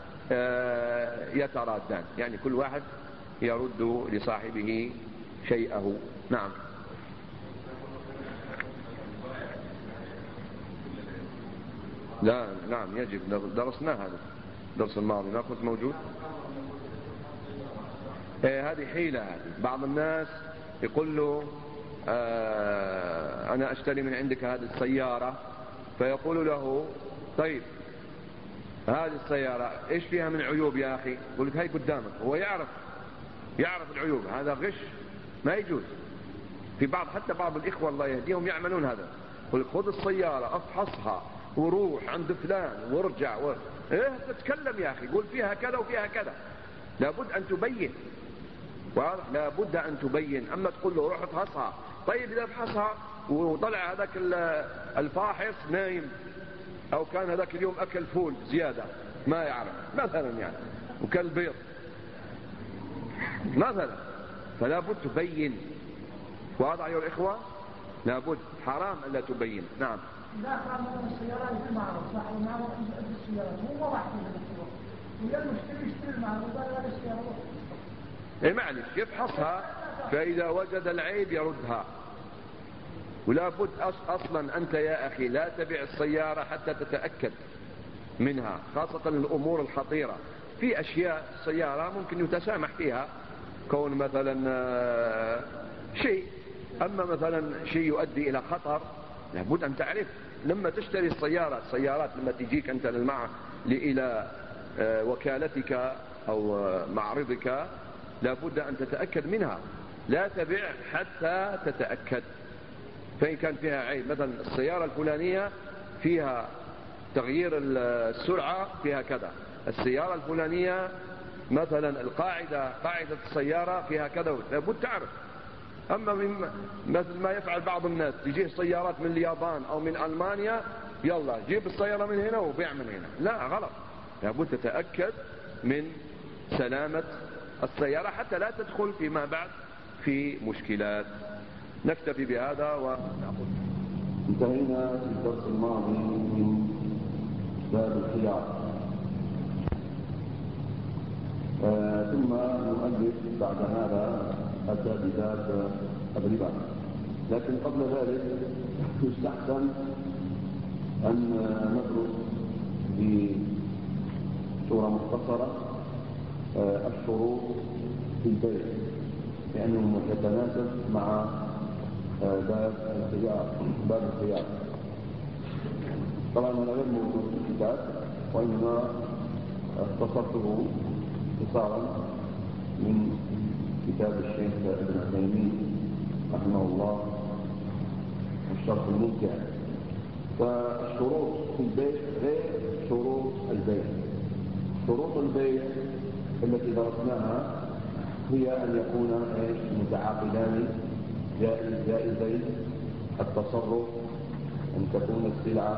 S1: يترادان، يعني كل واحد يرد لصاحبه شيئه. نعم. لا نعم يجب، درسنا هذا درس الماضي، ناخذ موجود. هذه حيلة. هذه بعض الناس يقول له أنا أشتري من عندك هذه السيارة، فيقول له طيب هذه السيارة إيش فيها من عيوب يا أخي؟ يقول لك هاي قدامك. هو يعرف العيوب، هذا غش ما يجوز. في حتى بعض الإخوة الله يهديهم يعملون هذا، يقول لك خذ السيارة افحصها وروح عند فلان وارجع إيه تتكلم يا أخي، يقول فيها كذا وفيها كذا. لابد أن تبين، لابد أن تبين. أما تقول له روح افحصها، طيب إذا افحصها وطلع هذاك الفاحص نايم، أو كان هذاك اليوم أكل فول زيادة ما يعرف مثلا يعني، وكل بيض مثلا، فلا بد تبين. واضح أيها الإخوة؟ لابد، حرام ألا تبين. نعم.
S4: لا قانون السيارات المعروض، صاحب المعروض عند السيارات هو واحد من السيارات، ويلا يشتري المعروض ولا السيارات.
S1: إيه معلش يفحصها، فإذا وجد العيب يردها. ولا بد أصلا أنت يا أخي لا تبيع السيارة حتى تتأكد منها، خاصة الأمور الخطيرة. في أشياء السيارة ممكن يتسامح فيها، كون مثلا شيء أما مثلا شيء يؤدي إلى خطر لابد أن تعرف. لما تشتري السيارات لما تجيك أنت إلى وكالتك أو معرضك لابد أن تتأكد منها، لا تبيع حتى تتأكد. فإن كان فيها عيب، مثلا السيارة الفلانية فيها تغيير السرعة فيها كذا، السيارة الفلانية مثلا قاعدة السيارة فيها كذا، لابد تعرف. أما مثل ما يفعل بعض الناس، تجيه سيارات من اليابان أو من ألمانيا، يلا جيب السيارة من هنا وبيع من هنا، لا، غلط. لابد تتأكد من سلامة السيارة حتى لا تدخل فيما بعد في مشكلات. نكتفي بهذا ونأخذ. انتهينا في الدرس الماضي من باب الخيار، ثم نؤلف بعد هذا أتى بباب الربا. لكن قبل ذلك يستحسن أن ندرس بصورة مختصرة الشروط في البيع، لأنه يتناسب مع باب الخيار. طبعا أنا غير موجود في الكتاب، وإنما اختصرته اختصارا من كتاب الشيخ ابن عثيمين رحمه الله الشرح الممتع. فالشروط في البيع غير شروط البيع. شروط البيع التي درسناها هي أن يكون متعاقدان جائزين التصرف، أن تكون السلعة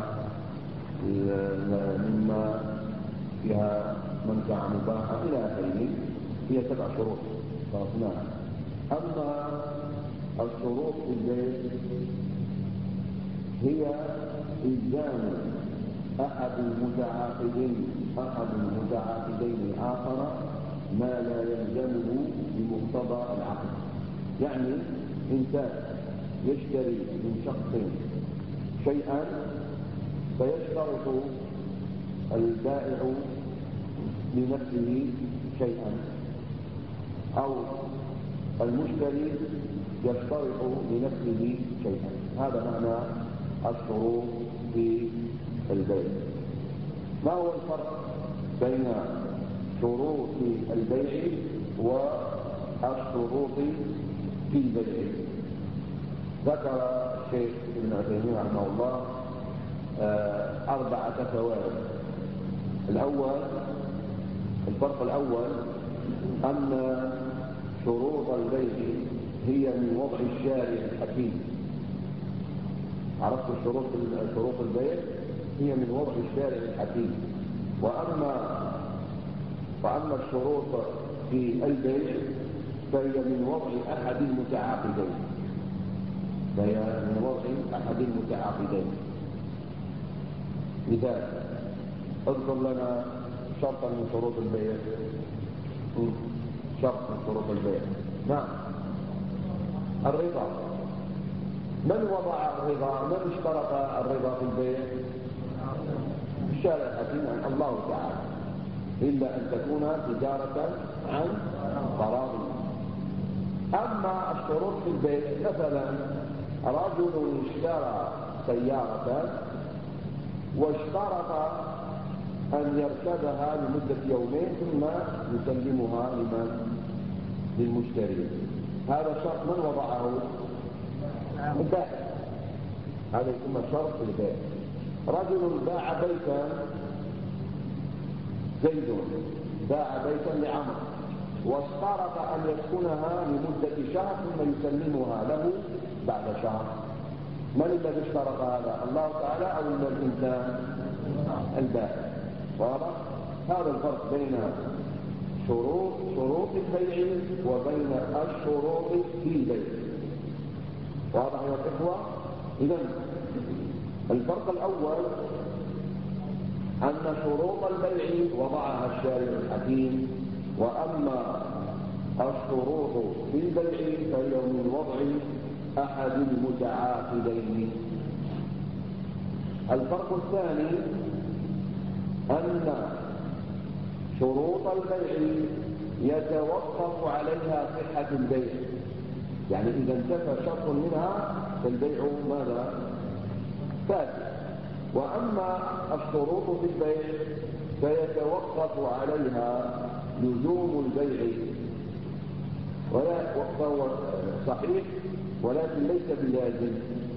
S1: مما فيها منفعة مباحة إلى آخره. هي 7 شروط درسناها. أما الشروط في البيع هي إلزام أحد المتعاقدين الآخر ما لا يلزمه بمقتضى العقد. يعني إنسان يشتري من شخص شيئا فيشترط البائع لنفسه شيئا، أو المشتري يشترط لنفسه شيئا. هذا معنى الشروط في البيع. ما هو الفرق بين شروط البيع والشروط في البيع؟ ذكر الشيخ ابن عثيمين رحمه الله 4 فوائد. الفرق الأول أن شروط البيع هي من وضع الشارع الحكيم. عرفت شروط البيع هي من وضع الشارع الحكيم. وأما الشروط في البيع فهي من وضع أحد المتعاقدين. مثال، اذكر لنا شرطا من شروط البيع. شرط من شروط البيع. نعم، الرضا. من وضع الرضا؟ من اشترط الرضا في البيع؟ الشارع الحكيم عن الله تعالى، إلا أن تكون تجارة عن قرار. أما الشروط في البيع، مثلا رجل اشترى سيارة واشترط أن يركبها لمدة يومين ثم يسلمها للمشتري. هذا شرط من وضعه؟ البائع. هذا يسمى شرط في البيع. رجل باع بيتا، زيد باع بيتا لعمر واشترط أن يسكنها لمدة شهر ثم يسلمها له بعد شهر. من الذي اشترط هذا؟ الله تعالى أو الإنسان؟ البائع. واضح؟ هذا الفرق بين شروط البيع وبين الشروط في البيع. واضح يا إخوة؟ إذن الفرق الأول أن شروط البيع وضعها الشارع الحكيم، وأما الشروط في البيع فهي من وضع أحد المتعاقدين. الفرق الثاني أن شروط البيع يتوقف عليها صحة البيع. يعني إذا انتفى شرط منها فالبيع ماذا؟ فاسد. وأما الشروط في البيع فيتوقف عليها لزوم البيع، وهو صحيح ولكن ليس بلازم،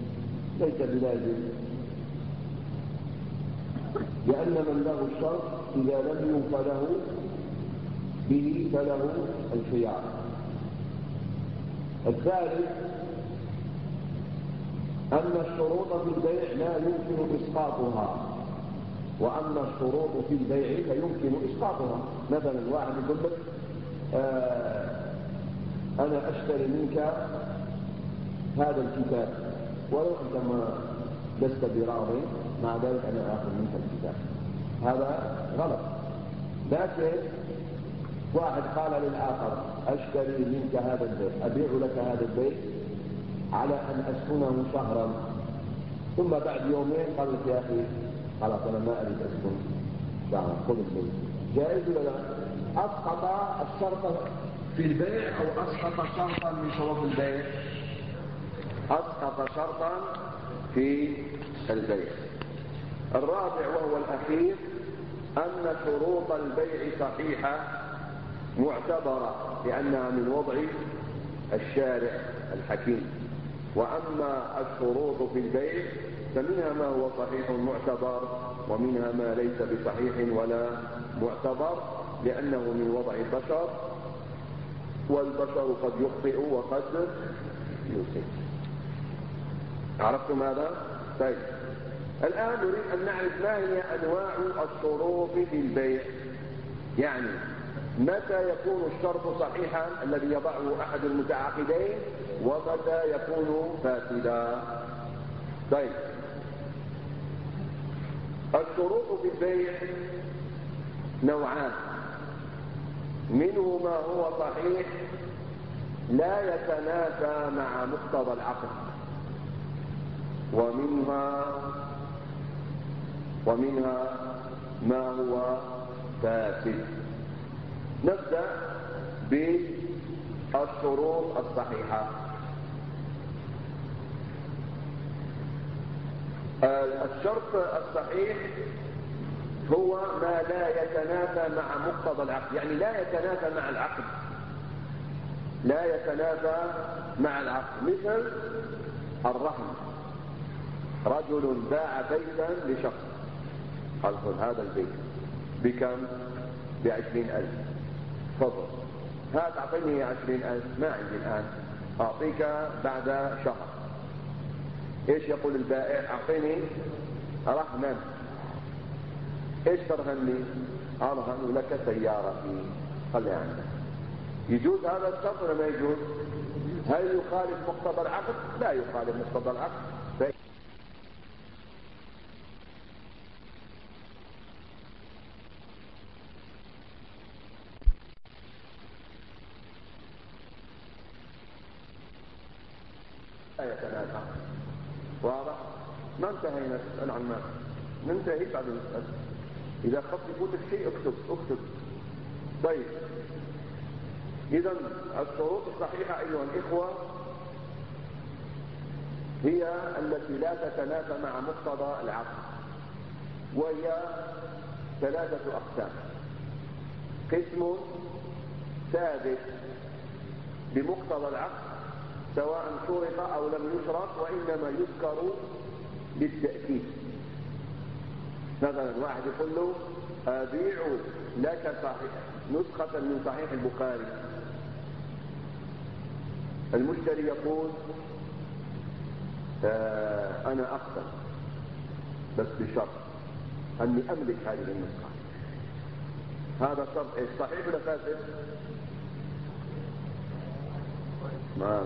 S1: لأن من له الشرط إذا لم يوف له به فله الخيار. الثالث أن الشروط في البيع لا يمكن إسقاطها، وأما الشروط في البيع فيمكن إسقاطها. مثلا واحد يقول لك أنا أشتري منك هذا الكتاب ولو أنت ما لست براضي، مع ذلك أنا آخذ منك الكتاب، هذا غلط. لكن واحد قال للآخر أشتري منك هذا البيت، أبيع لك هذا البيت على أن أسكنه شهرا، ثم بعد يومين قال لك يا أخي خلاص أنا ما أريد أسكن شهرا، خذ البيت. جائز ولا لا؟ أسقط الشرط في البيع أو أسقط شرطا من شروط البيع؟ أسقط شرطا في البيع. الرابع وهو الأخير أن شروط البيع صحيحة معتبرة لأنها من وضع الشارع الحكيم. وأما الشروط في البيع فمنها ما هو صحيح معتبر ومنها ما ليس بصحيح ولا معتبر، لأنه من وضع البشر، والبشر قد يخطئ وقد يصيب. عرفتم هذا؟ طيب الآن نريد أن نعرف ما هي أنواع الشروط في البيع. يعني متى يكون الشرط صحيحا الذي يضعه أحد المتعاقدين، ومتى يكون فاسدا. طيب الشروط في البيع نوعان، منه ما هو صحيح لا يتنافى مع مقتضى العقد، ومنها ما هو فاسد. نبدأ بالشروط الصحيحة. الشرط الصحيح هو ما لا يتنافى مع مقتضى العقد، يعني لا يتنافى مع العقد، مثل الرهن. رجل باع بيتا لشخص، قال خذ هذا البيت بكم؟ ب20,000، تفضل هات أعطيني 20,000، ما عندي الآن، أعطيك بعد شهر. إيش يقول البائع؟ أعطيني رهنا. إيش ترهنني؟ أرهن لك سيارتي، خليها عندك. يجوز هذا الشرط ولا ما يجوز؟ هل يخالف مقتضى العقد؟ لا يخالف مقتضى العقد. لا يتنازع. واضح؟ ما انتهينا، تسأل عن ماذا؟ ننتهي بعد نسأل. إذا خط يفوتك شيء اكتب. طيب إذا الشروط الصحيحة أيها الإخوة هي التي لا تتنافى مع مقتضى العقد، وهي 3 أقسام. قسم ثابت بمقتضى العقد سواء شرط أو لم يشرط، وإنما يذكر للتأكيد. مثلا واحد يقول له أبيع لك نسخة من صحيح البخاري، المشتري يقول أنا أقبل بس بشرط أني أملك هذه النسخة. هذا شرط إيش؟ صحيح ولا فاسد؟ ما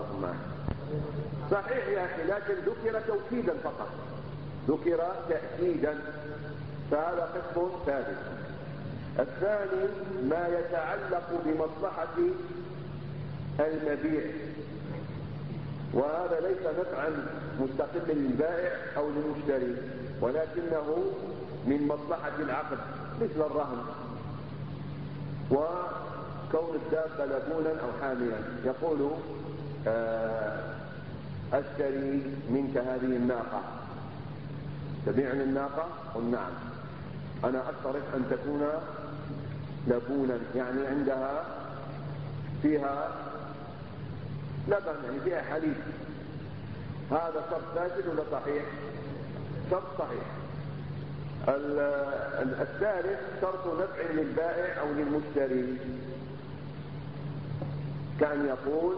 S1: صحيح يا أخي، لكن ذكر توكيدا فقط، ذكر تأكيدا، فهذا قسم ثابت. الثاني ما يتعلق بمصلحة المبيع، وهذا ليس نفعا مستقل للبائع أو للمشتري، ولكنه من مصلحة العقد، مثل الرهن، وكون الدابة لبونا أو حاملا. يقول أشتري منك هذه الناقة، تبيعني الناقة؟ قل نعم. أنا أشترط أن تكون لبونا، يعني عندها فيها لبن، يعني فيها حليب. هذا شرط فاسد ولا صحيح؟ شرط صحيح. الثالث شرط نفع للبائع أو للمشتري، كان يقول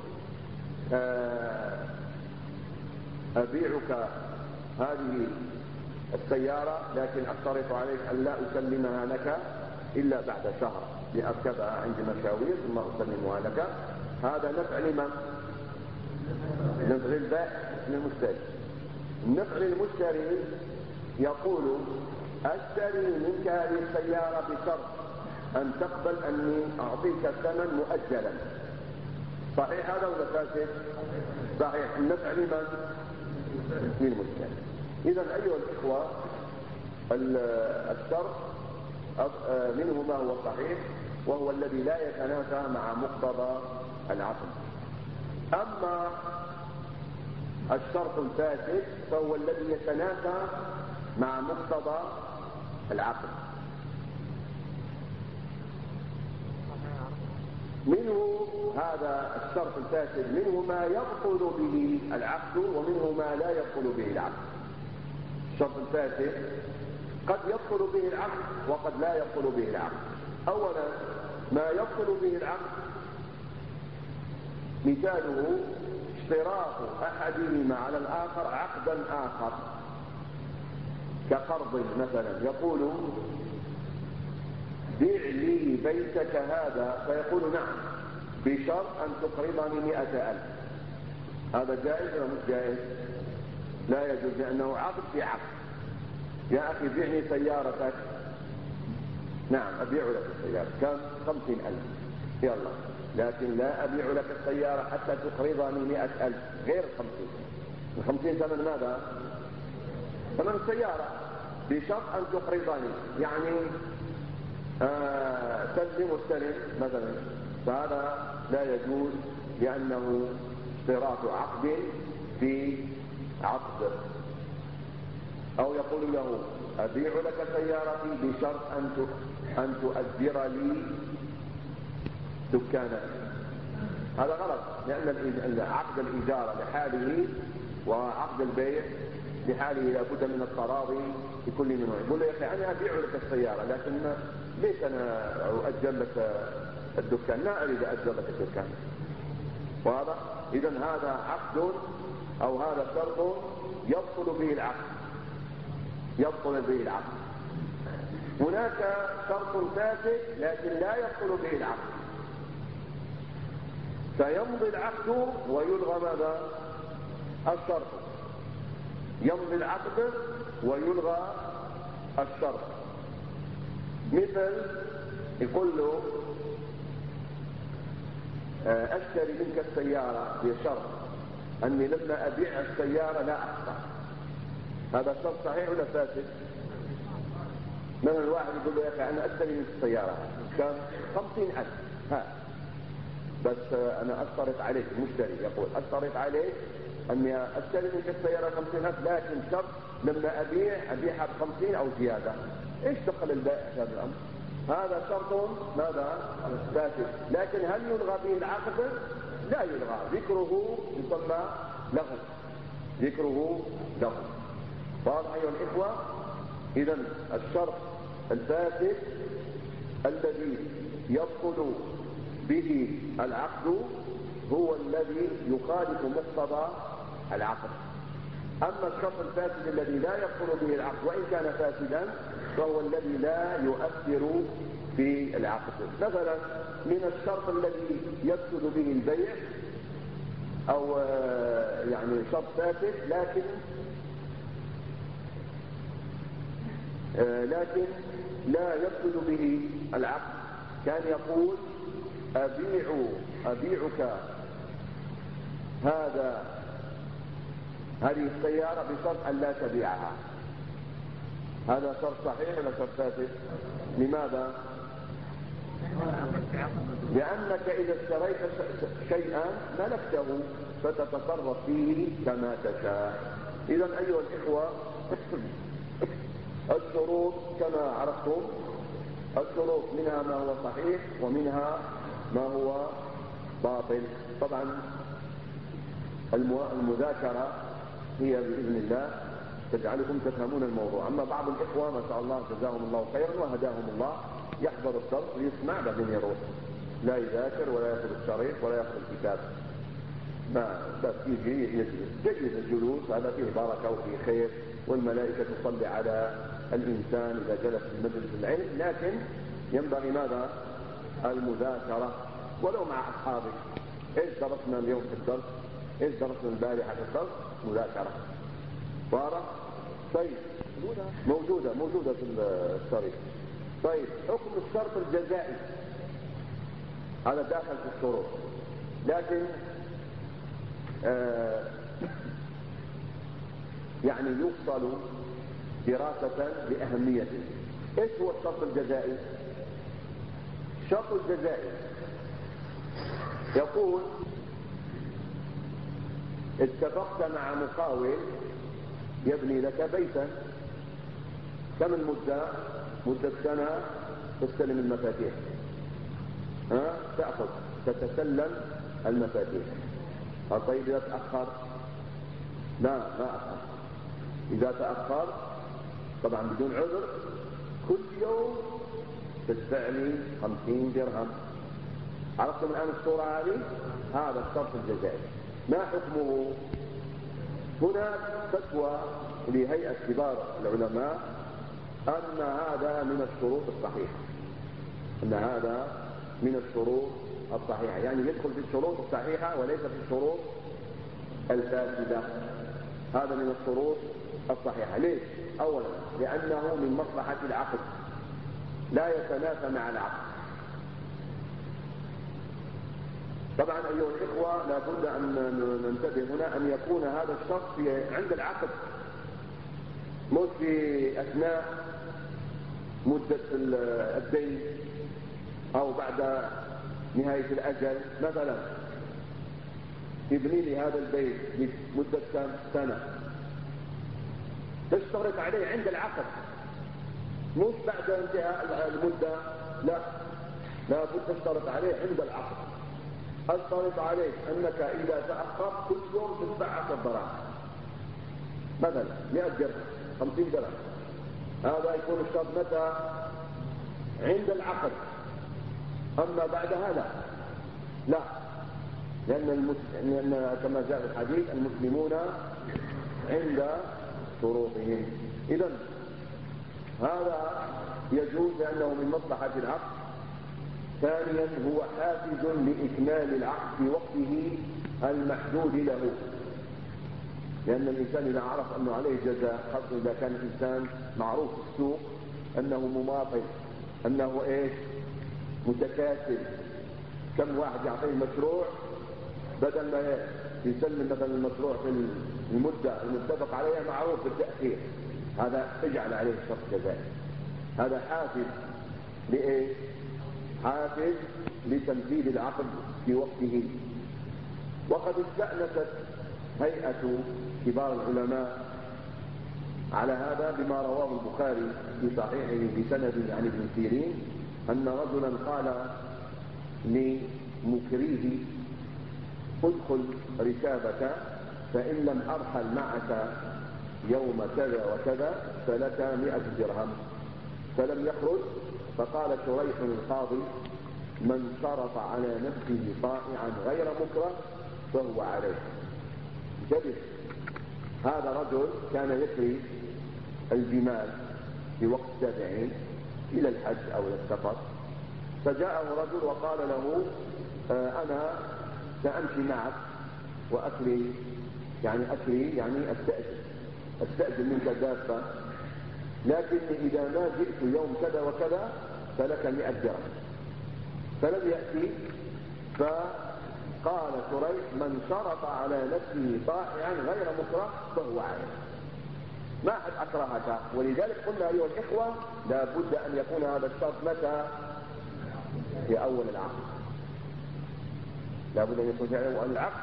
S1: أبيعك هذه السيارة لكن أشترط عليك أن لا أسلمها لك إلا بعد شهر، لأركبها عندي مشاوير ثم أسلمها لك. هذا نفع لمن؟ نفع للبائع للمشتري. النفع للمشتري يقول أشتري منك هذه السيارة بشرط أن تقبل أني أعطيك الثمن مؤجلا. صحيح هذا ولا فاسد؟ صحيح. النفع لمن؟ للمشتري. إذا أيها الإخوة، الشرط منه ما هو صحيح وهو الذي لا يتنافى مع مقتضى العقد. أما الشرط الفاسد فهو الذي يتنافى مع مقتضى العقد. منه هذا الشرط الفاسد، منه ما يبطل به العقد ومنه ما لا يبطل به العقد. الشرط الفاسد قد يبطل به العقد وقد لا يبطل به العقد. أولا ما يبطل به العقد مثاله اشتراط أحدهما على الآخر عقدا آخر، كقرض مثلا، يقول بيع لي بيتك هذا، فيقول نعم بشرط أن تقرضني 100,000. هذا جائز ولا مش جائز؟ لا يجوز، لأنه عقد في عقد. يا أخي بيعني سيارتك، نعم أبيع لك السيارة، كم؟ 50,000، يلا، لكن لا أبيع لك السيارة حتى تقرضني 100,000 غير 50. 50 ثمن ماذا؟ ثمن السيارة، بشرط أن تقرضني، يعني سلم واستلم مثلا. فهذا لا يجوز لأنه اشتراط عقد في عقد. أو يقول له أبيع لك سيارتي بشرط أن تؤجر لي دكانك. هذا غلط، لأن عقد الإجارة لحاله وعقد البيع لحاله لابد من التراضي لكل منهم. يقول له يا أخي أنا أبيع لك السيارة لكن ليش أنا أؤجر لك الدكان؟ لا أريد أؤجر لك الدكان. واضح؟ إذا هذا عقد أو هذا شرط يبطل به العقد، يبطل به العقد. هناك شرط فاسد لكن لا يبطل به العقد، فيمضي العقد ويلغى ماذا؟ الشرط. يمضي العقد ويلغى الشرط. مثل يقول له أشتري منك السيارة بشرط أني لما أبيع السيارة لا أخسر. هذا شرط صحيح ولا فاسد؟ مثلا الواحد يقول له يا أخي أنا أشتري منك السيارة كم؟ 50,000، بس أنا أشترط عليك، المشتري يقول أشترط عليك أني أشتري منك السيارة 50,000 لكن شرط لما أبيعها ب50 أو زيادة. إيش دخل البائع في هذا الأمر؟ هذا شرط ماذا؟ فاسد. لكن هل يلغى به العقد؟ لا يلغى، ذكره يسمى لغو، ذكره لغو. واضح أيها الإخوة؟ إذا الشرط الفاسد الذي يبطل به العقد هو الذي يخالف مقتضى العقد. أما الشرط الفاسد الذي لا يبطل به العقد وإن كان فاسدا فهو الذي لا يؤثر في العقد. مثلا من الشرط الذي يفسد به البيع أو يعني شرط فاسد لكن لا يفسد به العقد، كان يقول أبيعك هذه السيارة بشرط أن لا تبيعها. هذا شرط صحيح ولا شرط فاسد؟ لماذا؟ لأنك إذا اشتريت شيئا ملكته فتتصرف فيه كما تشاء. إذا أيها الإخوة الشروط كما عرفتم، الشروط منها ما هو صحيح ومنها ما هو باطل. طبعا المذاكرة هي بإذن الله تجعلكم تفهمون الموضوع. أما بعض الإخوة ما شاء الله جزاهم الله خيرا وهداهم الله يحضر الدرس ويسمع بعدين يروح، لا يذاكر ولا يأخذ الشريط ولا يأخذ الكتاب، ما بس يجي يجلس. جيد الجلوس، هذا فيه بركة وفيه خير، والملائكة تصلي على الإنسان إذا جلس في مجلس العلم، لكن ينبغي ماذا؟ المذاكرة ولو مع أصحابك. إيش درسنا اليوم في الدرس؟ إيش درسنا البارحة في الدرس؟ مذاكرة. صار طيب موجودة في الشريط. طيب حكم الشرط الجزائي هذا داخل في الشروط، لكن يعني يفصل دراسة لأهميته. ايش هو الشرط الجزائي؟ الشرط الجزائي يقول اتفقت مع مقاول يبني لك بيتا، كم المدة؟ مدة سنة تستلم المفاتيح، تتسلم المفاتيح. طيب إذا تأخر؟ لا ما أخر. إذا تأخر طبعا بدون عذر كل يوم تدفع لي 50 درهم. عرفتم الآن الصورة هذه؟ هذا الشرط الجزائي. ما حكمه؟ هناك فتوى لهيئة كبار العلماء أن هذا من الشروط الصحيحة، أن هذا من الشروط الصحيحة، يعني يدخل في الشروط الصحيحة وليس في الشروط الفاسدة. هذا من الشروط الصحيحة. ليش؟ أولا لأنه من مصلحة العقد، لا يتنافى مع العقد. طبعا أيها الإخوة لا بد أن ننتبه هنا أن يكون هذا الشرط عند العقد، مش في أثناء مدة الدين أو بعد نهاية الأجل. مثلا يبني لي هذا البيت لمدة سنة، تشترط عليه عند العقد مش بعد انتهاء المدة، لا بد تشترط عليه عند العقد. اشترط عليك أنك إذا تأخرت كل يوم تدفع 10 دراهم مثلا 100 درهم 50 درهم. هذا يكون الشرط متى؟ عند العقد. أما بعدها لا، لأن كما جاء في الحديث المسلمون عند شروطهم. إذن هذا يجوز لأنه من مصلحة العقد. ثانيا هو حافز لإكمال العقد في وقته المحدود له، لأن الإنسان إذا عرف أنه عليه جزاء، خاصة إذا كان الإنسان معروف في السوق أنه مماطل، أنه متكاسل. كم واحد يعطيه المشروع بدل ما يسلم مثلا المشروع في المدة المتفق عليها معروف بالتأخير، هذا اجعل عليه شرط جزائي. هذا حافز لإيه؟ حافز لتنفيذ العقد في وقته. وقد استأنست هيئة كبار العلماء على هذا بما رواه البخاري في صحيحه بسند عن ابن سيرين أن رجلا قال لمكريه ادخل ركابك فإن لم أرحل معك يوم كذا وكذا فلك 100 درهم. فلم يخرج، فقال شريح القاضي من شرط على نفسه طائعا غير مكره فهو عليه. جلس هذا رجل كان يسري الجمال في وقت التابعين إلى الحج أو إلى السفر، فجاءه رجل وقال له أنا سأمشي معك وأكري يعني أستأذن منك دابة، لكن إذا ما جئت يوم كذا وكذا فلك 100 درهم. فلم يأتي، فقال شريح من شرط على نفسه طائعا غير مكره فهو عليه. ما أحد أكرهك، ولذلك قلنا أيها الإخوة لا بد أن يكون هذا الشرط متى؟ في أول العقد، لابد أن يكون في أول العقد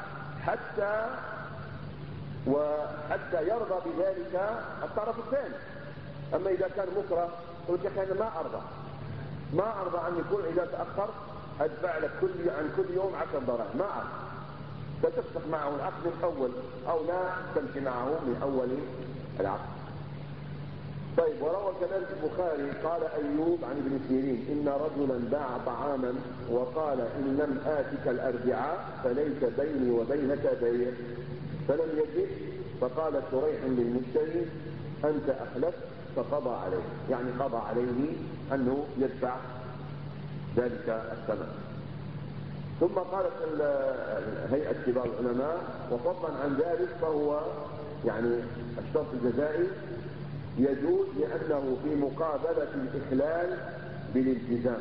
S1: حتى يرضى بذلك الطرف الثاني. أما إذا كان مكره قلت لك أنا ما أرضى أن يكون إذا تأخرت أدفع لك عن كل يوم 10 دراهم، ما أرضى، فتفسخ معه العقد من أول أو لا تمشي معه من أول العقد. طيب، وروى كذلك البخاري قال أيوب عن ابن سيرين إن رجلا باع طعاما وقال إن لم آتك الأربعاء فليس بيني وبينك بيع، فلم يجد، فقال شريح للمشتري أنت أخلفت، فقضى عليه، يعني قضى عليه أنه يدفع ذلك الثمن. ثم قالت هيئة كبار العلماء وفضلا عن ذلك فهو يعني الشرط الجزائي يجوز لأنه في مقابلة الإخلال بالالتزام.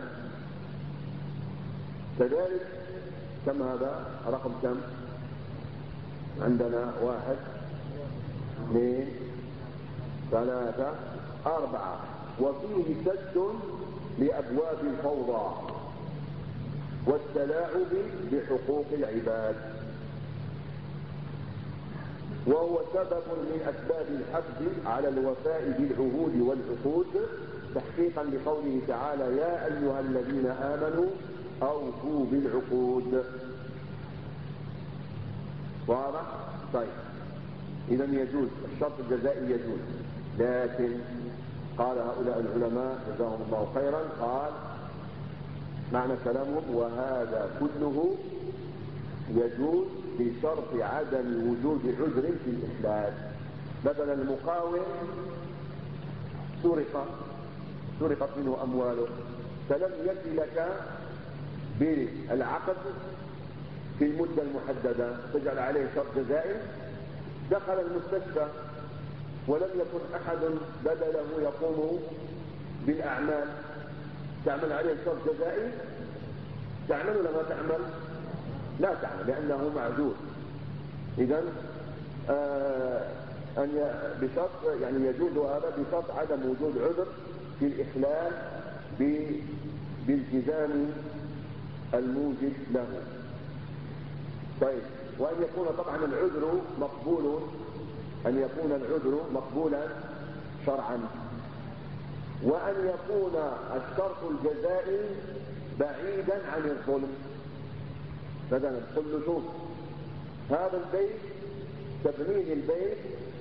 S1: كذلك كم هذا رقم كم عندنا؟ 1 2 3 4. وفيه سد لأبواب الفوضى والتلاعب بحقوق العباد، وهو سبب من أسباب الحث على الوفاء بالعهود والعقود تحقيقا لقوله تعالى يا أيها الذين آمنوا أوفوا بالعقود. واضح؟ طيب، إذا يجوز الشرط الجزائي يجوز، لكن قال هؤلاء العلماء جزاهم الله خيرا، قال معنى كلامهم وهذا كله يجوز بشرط عدم وجود عذر في الإخلال. مثلا المقاول سرقت منه أمواله فلم يأتي لك بالعقد في المدة المحددة، تجعل عليه شرط جزائي، دخل المستشفى ولم يكن أحد بدله يقوم بالأعمال، تعمل عليه شرط جزائي؟ تعمل ولا ما تعمل؟ لا تعمل لأنه معذور. إذن بشرط يعني يجوز هذا بشرط عدم وجود عذر في الإخلال بالتزام الموجب له. طيب، وأن يكون طبعا العذر مقبول، أن يكون العذر مقبولا شرعا، وأن يكون الشرط الجزائي بعيدا عن الظلم. مثلا تقول له شوف هذا البيت تبنيه البيت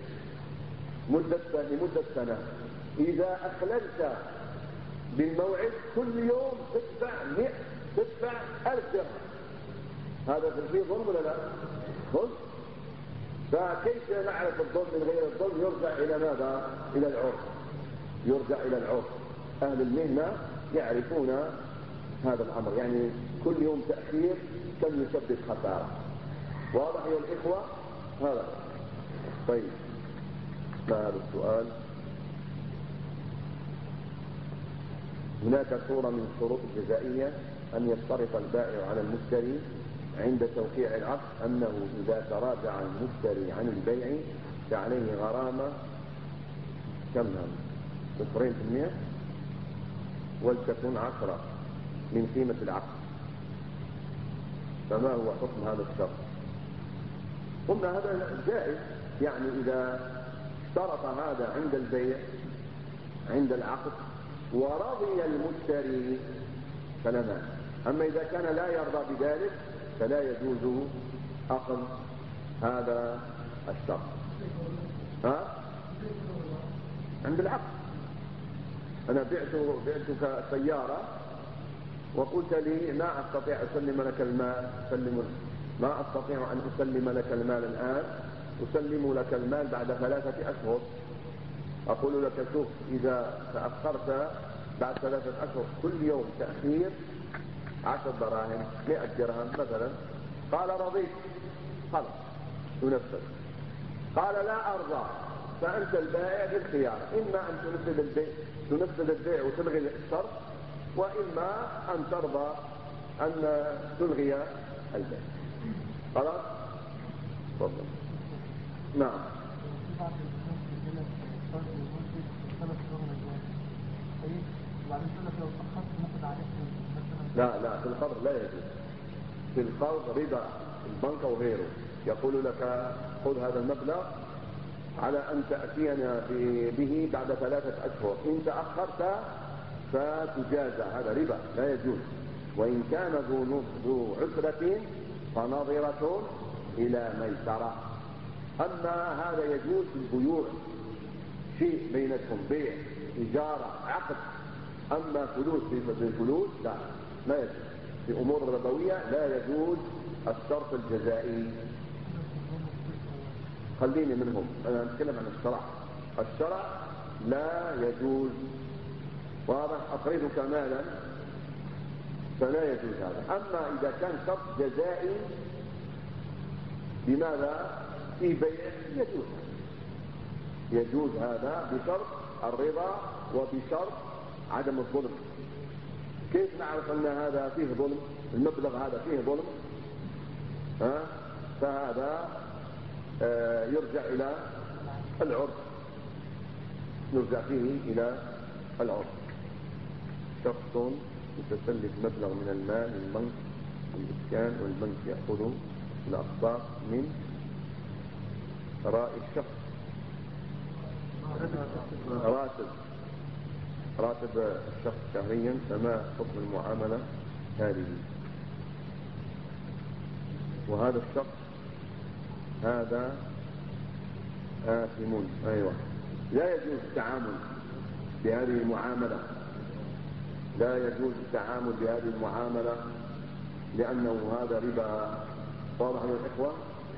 S1: لمدة سنة، إذا أخللت بالموعد كل يوم تدفع 1000 درهم، هذا في ظلم ولا لا؟ ظلم. فكيف نعرف الظلم من غير الظلم؟ يرجع إلى ماذا؟ إلى العرف، يرجع إلى العرف. أهل المهنة يعرفون هذا الأمر، يعني كل يوم تأخير كم يسبب خسارة. واضح يا الإخوة؟ هذا طيب. ما هذا السؤال؟ هناك صورة من الشروط الجزائية أن يشترط البائع على المشتري عند توقيع العقد أنه إذا تراجع المشتري عن البيع فعليه غرامة كم هم 2% ولتكن 10 من قيمة العقد. فما هو حكم هذا الشرط؟ قلنا هذا جائز، يعني إذا اشترط هذا عند البيع عند العقد ورضي المشتري فلا مانع. أما إذا كان لا يرضى بذلك فلا يجوز أخذ هذا الشرط. عند العقد أنا بعتك سيارة وقلت لي ما أستطيع أسلم لك المال، ما أستطيع أن أسلم لك المال الآن، أسلم لك المال بعد 3 أشهر. أقول لك شوف إذا تأخرت بعد 3 أشهر كل يوم تأخير 10 دراهم 100 درهم مثلا. قال رضيت، خلاص تنفذ. قال لا أرضى، فأنت البائع بالخيار، إما أن تنفذ البيع وتلغي الشرط، وإما أن ترضى أن تلغي البيع. خلاص؟ تفضل. نعم.
S3: بعد سنة لو تأخرت ناخد عليك مثلا
S1: لا في القرض لا يجوز. في القرض ربا البنك أو غيره، يقول لك خذ هذا المبلغ على أن تأتينا به بعد 3 أشهر، إن تأخرت فتجازى، هذا ربا لا يجوز. وإن كان ذو عسرة فنظرة إلى ميسرة. أما هذا يجوز في البيوع، شيء بينكم بيع إجارة عقد. أما فلوس في الفلوس لا يجوز. في أمور الربوية لا يجوز الشرط الجزائي. خليني منهم، أنا أتكلم عن الشرع لا يجوز. واضح؟ أقرضك مالا فلا يجوز هذا. أما إذا كان شرط جزائي بماذا؟ في بيع يجوز هذا بشرط الرضا وبشرط عدم الظلم. كيف نعرف أن هذا فيه ظلم؟ المبلغ هذا فيه ظلم، فهذا يرجع إلى العرف، يرجع فيه إلى العرف. شخص يتسلف مبلغ من المال من البنك الإسكان، والبنك يأخذ الأقساط من رائي الشخص، راتب الشخص شهريا، فما حكم المعاملة هذه؟ وهذا الشخص هذا آثم. أيوة، لا يجوز التعامل بهذه المعاملة، لا يجوز التعامل بهذه المعاملة لأنه هذا ربا. واضح يا إخوة؟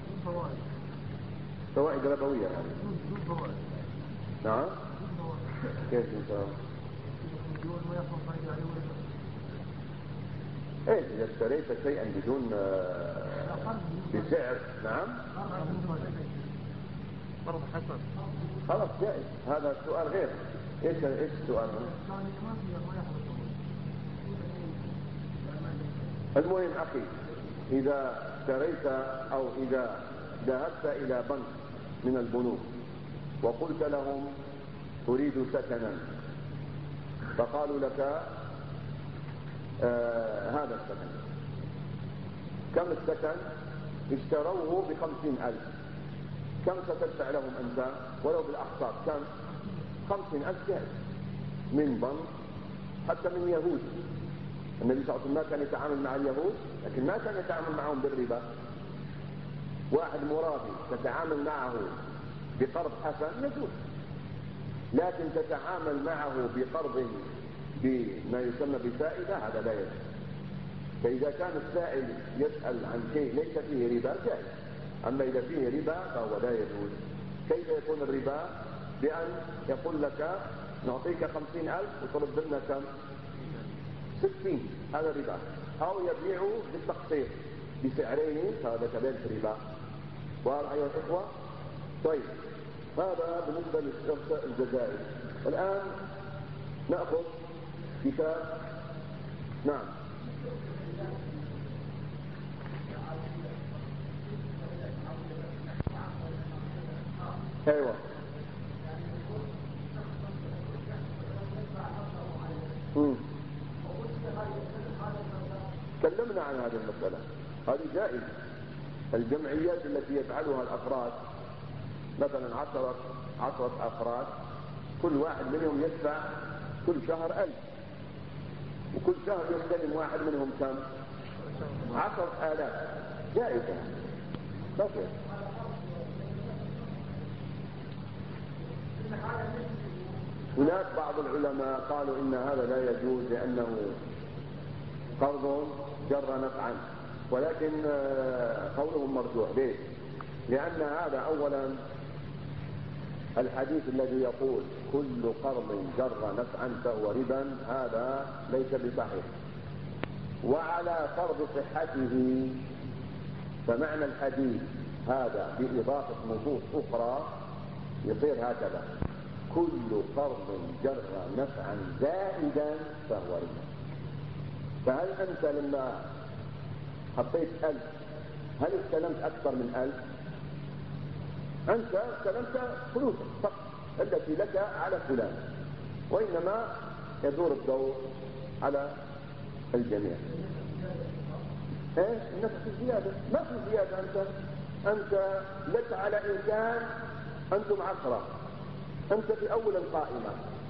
S1: فوائد ربوية يعني. نعم. كيف انت؟ ايه اذا اشتريت شيئا بدون بسعر، نعم، خلاص جائز. هذا السؤال غير. ايش السؤال؟ المهم اخي، اذا اشتريت او اذا ذهبت الى بنك من البنوك وقلت لهم تريد سكنا، فقالوا لك هذا السكن، كم السكن؟ اشتروه ب50,000، كم ستدفع لهم أنت ولو بالأقساط؟ كم؟ 50,000 جائز من بنك، حتى من يهود. النبي صلى الله عليه وسلم ما كان يتعامل مع اليهود، لكن ما كان يتعامل معهم بالربا. واحد مرابي تتعامل معه بقرض حسن يجوز، لكن تتعامل معه بقرض بما يسمى بفائدة هذا لا يجوز. فإذا كان السائل يسأل عن شيء ليس فيه ربا جائز، أما إذا فيه ربا فهو لا يجوز. كيف يكون الربا؟ بأن يقول لك نعطيك 50,000 وترد لنا كم؟ 60، هذا ربا. أو يبيع بالتقسيط بسعرين، فهذا كذلك ربا. واضح أيها الإخوة؟ طيب، هذا بالنسبة للشخص الجزائري. الآن نأخذ كتاب. نعم. ايوه. تكلمنا عن هذه المسألة، هذه جائز. الجمعيات التي يفعلها الأفراد، مثلا 10 أفراد، كل واحد منهم يدفع كل شهر 1000، وكل شهر يستلم واحد منهم كم؟ 10,000. جائزة. بس هناك بعض العلماء قالوا إن هذا لا يجوز لأنه قرض جر نفعا، ولكن قولهم مرجوح. ليه؟ لأن هذا أولا الحديث الذي يقول كل قرض جر نفعا فهو ربا، هذا ليس بصحيح. وعلى فرض صحته فمعنى الحديث هذا بإضافة نصوص أخرى يصير هكذا: كل قرض جر نفعا زائدا فهو ربا. فهل أنت لما حطيت 1000 هل استلمت أكثر من 1000؟ أنت استلمت فلوسك فقط التي لك على فلان، وإنما يدور الدور على الجميع. ايه نفس الزيادة، ما في زيادة. انت لك على انسان، انتم 10، انت في اول القائمة،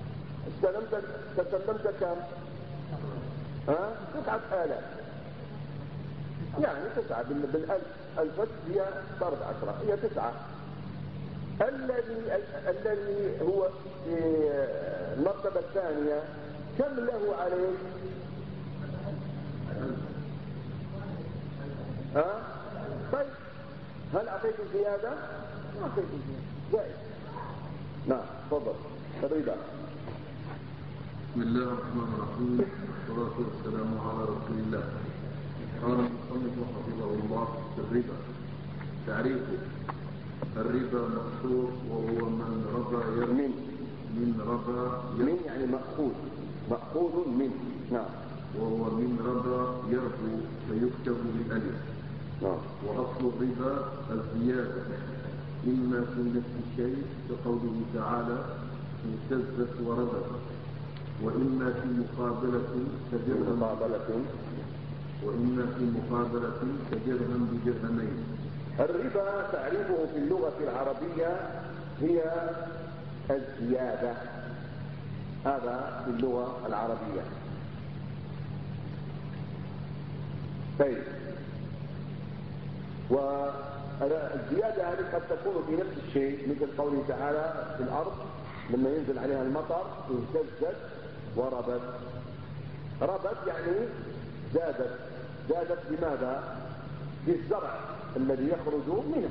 S1: تسلمت كم؟ 9,000، يعني 9 بالألف، الفتح هي صارت 10، هي 9. الذي هو في المرتبة الثانية كم له عليه؟ طيب هل أعطيت زيادة؟ ما أعطيت زيادة، جائز. نعم تفضل. الربا.
S5: بسم الله الرحمن الرحيم، والصلاة والسلام على رسول الله. قال المصنف حفظه الله في الربا: تعريفه: الربا مقصور وهو من ربا من ربا
S1: من يعني مأخوذ من. نعم. وهو
S5: من ربا يربو فيكتب بالألف.
S1: نعم.
S5: وأصل الربا الزيادة، إما في نفس الشيء كقوله تعالى: اهتزت وربت، وإما في مقابلة كدرهم بدرهمين.
S1: الربا تعريفه في اللغة العربية هي الزيادة، هذا في اللغة العربية. طيب، والزيادة هذه قد تكون في نفس الشيء، مثل قوله تعالى في الأرض لما ينزل عليها المطر اهتزت وربت. ربت يعني زادت بماذا؟ بالزرع الذي يخرج منه.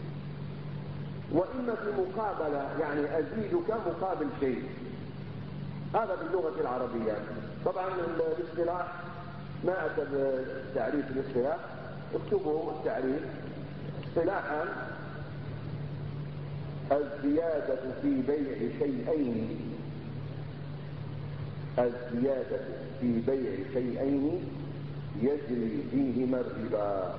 S1: وإما في مقابلة يعني أزيدك مقابل شيء، هذا باللغة العربية. طبعا الاصطلاح ما أتى بتعريف الاصطلاح، اكتبوا التعريف اصطلاحا: الزيادة في بيع شيئين، الزيادة في بيع شيئين يجري فيهما الربا.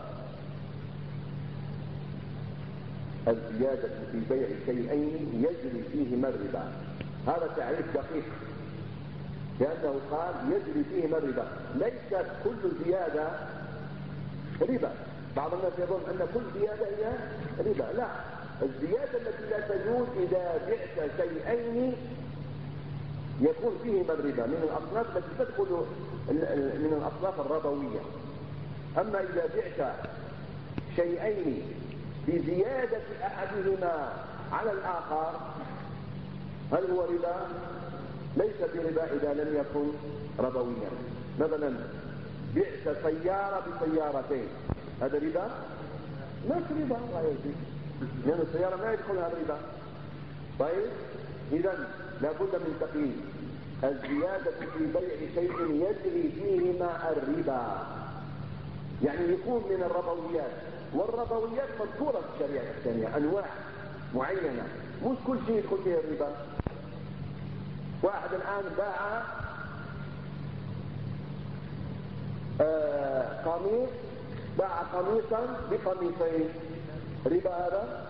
S1: الزيادة في بيع شيئين يجري فيهما الربا، هذا تعريف دقيق، لأنه قال يجري فيهما الربا، ليست كل زيادة ربا. بعض الناس يظن أن كل زيادة هي ربا، لا. الزيادة التي لا تجوز إذا بعت شيئين يكون فيهما الربا، من الأصناف التي تدخل من الأصناف الربوية. أما إذا بعت شيئين بزيادة أحدهما على الآخر، هل هو ربا؟ ليس بربا إذا لم يكن ربويا. مثلا بعت سيارة بسيارتين، هذا ربا؟ ما في ربا، لا يجوز، لأن السيارة ما يدخلها الربا. طيب، إذن لابد من تقييد. الزيادة في بيع شيء يجري فيهما الربا، يعني يكون من الربويات، والربويات مذكورة في الشريعة الإسلامية أنواع معينة، مش كل شيء يدخل فيه الربا. واحد الآن باع قميصا بقميصين، ربا هذا؟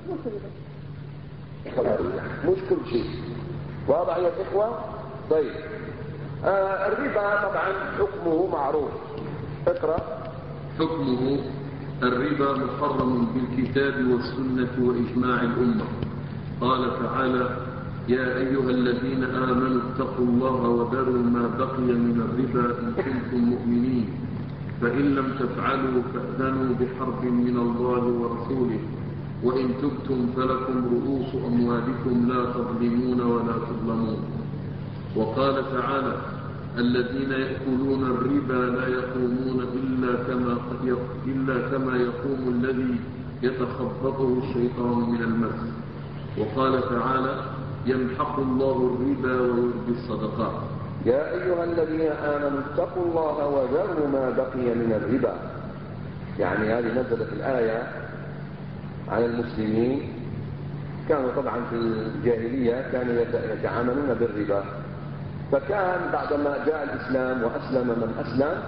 S1: مش كل شيء. واضح يا إخوة؟ طيب، الربا طبعا حكمه معروف. اقرأ.
S5: حكمه: الربا محرم بالكتاب والسنة وإجماع الأمة. قال تعالى: يا أيها الذين آمنوا اتقوا الله وذروا ما بقي من الربا إن كنتم مؤمنين، فإن لم تفعلوا فأذنوا بحرب من الله ورسوله، وإن تبتم فلكم رؤوس أموالكم لا تظلمون ولا تظلمون. وقال تعالى: الذين يأكلون الربا لا يقومون إلا كما يقوم الذي يتخبطه الشيطان من المس. وقال تعالى: يمحق الله الربا ويربي الصدقات.
S1: يا أيها الذين آمنوا اتقوا الله وذروا ما بقي من الربا، يعني هذه نزلت الآية على المسلمين. كانوا طبعا في الجاهلية كانوا يتعاملون بالربا، فكان بعدما جاء الإسلام وأسلم من أسلم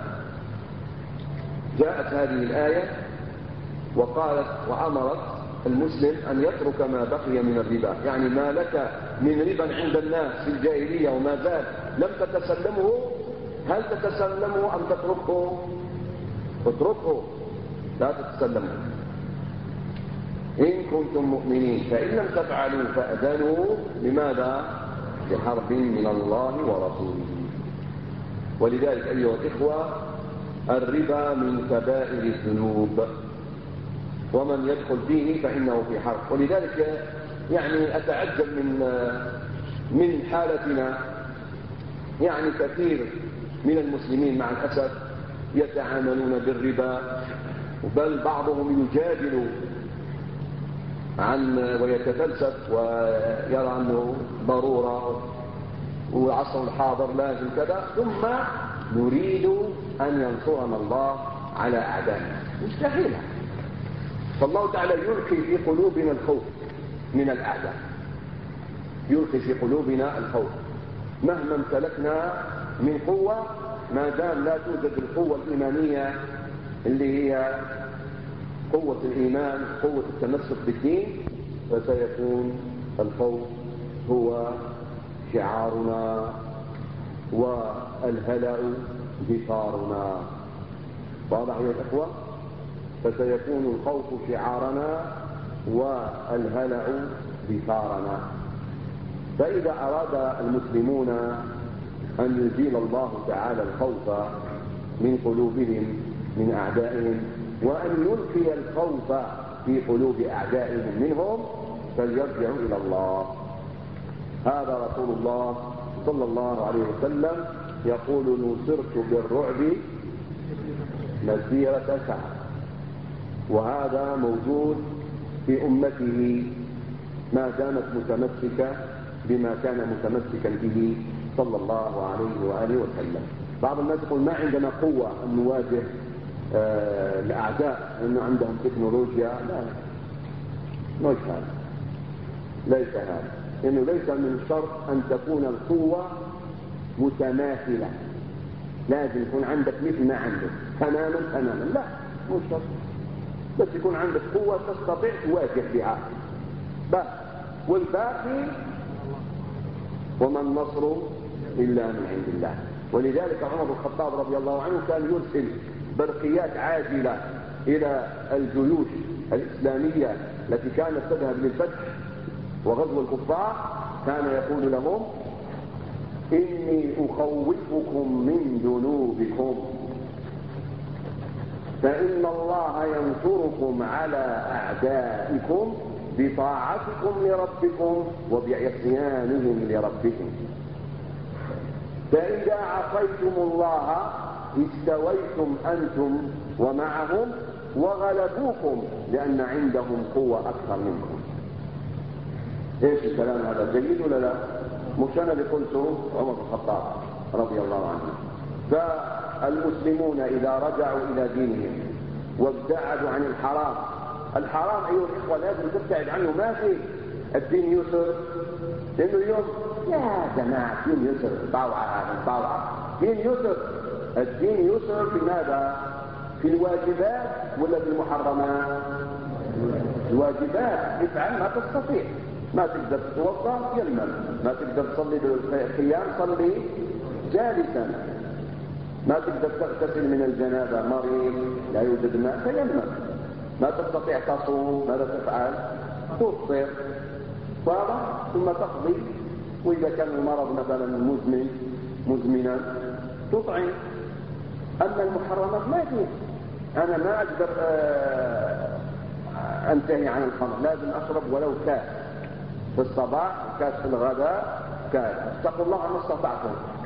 S1: جاءت هذه الآية وقالت وأمرت المسلم أن يترك ما بقي من الربا، يعني ما لك من ربا عند الناس في الجاهلية وما زال لم تتسلمه هل تتسلمه أم تتركه؟ اتركه، لا تتسلمه. إن كنتم مؤمنين، فإن لم تفعلوا فأذنوا لماذا؟ بحرب من الله ورسوله. ولذلك أيها الإخوة الربا من كبائر الذنوب، ومن يدخل فيه فإنه في حرب. ولذلك يعني أتعجب من حالتنا، يعني كثير من المسلمين مع الأسف يتعاملون بالربا، بل بعضهم يجادل ويتفلسف ويرى أنه ضرورة والعصر الحاضر لازم كذا، ثم نريد أن ينصرنا الله على أعدائنا. مستحيل. فالله تعالى يلقي في قلوبنا الخوف من الأعداء، يلقي في قلوبنا الخوف مهما امتلكنا من قوة، ما دام لا توجد القوة الإيمانية اللي هي قوة الإيمان، قوة التمسك بالدين، فسيكون الخوف هو شعارنا والهلع ذكارنا. واضح يا إخوة؟ فسيكون الخوف شعارنا والهلع ذكارنا. فإذا أراد المسلمون أن يزيل الله تعالى الخوف من قلوبهم من أعدائهم، وأن يلقي الخوف في قلوب أعدائهم منهم، فليرجعوا إلى الله. هذا رسول الله صلى الله عليه وسلم يقول: نصرت بالرعب مسيرة شهر. وهذا موجود في أمته ما دامت متمسكة بما كان متمسكا به صلى الله عليه وآله وسلم. بعض الناس يقول: ما عندنا قوة أن نواجه الأعداء لأنه عندهم تكنولوجيا. لا، ليس هذا، لأنه ليس من الشرط أن تكون القوة متماثلة، لازم يكون عندك مثل ما عندك تماما. لا، مو شرط، بس يكون عندك قوة تستطيع تواجه بها بس، والباقي وما النصر إلا من عند الله. ولذلك عمر بن الخطاب رضي الله عنه كان يرسل برقيات عاجلة إلى الجيوش الإسلامية التي كانت تذهب للفتح وغزو الكفار، كان يقول لهم: إني أخوفكم من ذنوبكم، فإن الله ينصركم على أعدائكم بطاعتكم لربكم وبعصيانهم لربكم، فإذا عصيتم الله استويتم أنتم ومعهم وغلبوكم لأن عندهم قوة أكثر منكم. إيش الكلام هذا؟ جيد ولا لا؟ مش أنا اللي قلته، عمر بن الخطاب رضي الله عنه. فالمسلمون إذا رجعوا إلى دينهم وابتعدوا عن الحرام، الحرام أيها الإخوة لازم تبتعد عنه، ما في الدين يسر، لأنه اليوم يا جماعة دين يسر، طاوعة دين يسر. الدين يسر في ماذا؟ في الواجبات ولا في المحرمات؟ الواجبات افعل ما تستطيع، ما تقدر تتوضا يلمم، ما تقدر تصلي بالقيام صلي جالسا، ما تقدر تغتسل من الجنابه مريض لا يوجد ماء تيمم، ما تستطيع تصوم ماذا تفعل؟ تفطر صلاة ثم تقضي، واذا كان المرض مثلا مزمنا تطعم. اما المحرمات ما يجوز، انا ما اقدر انتهي عن الخمر، لازم اشرب ولو كاس في الصباح، كاس في الغداء، كاس. اتقوا الله ما استطعتم.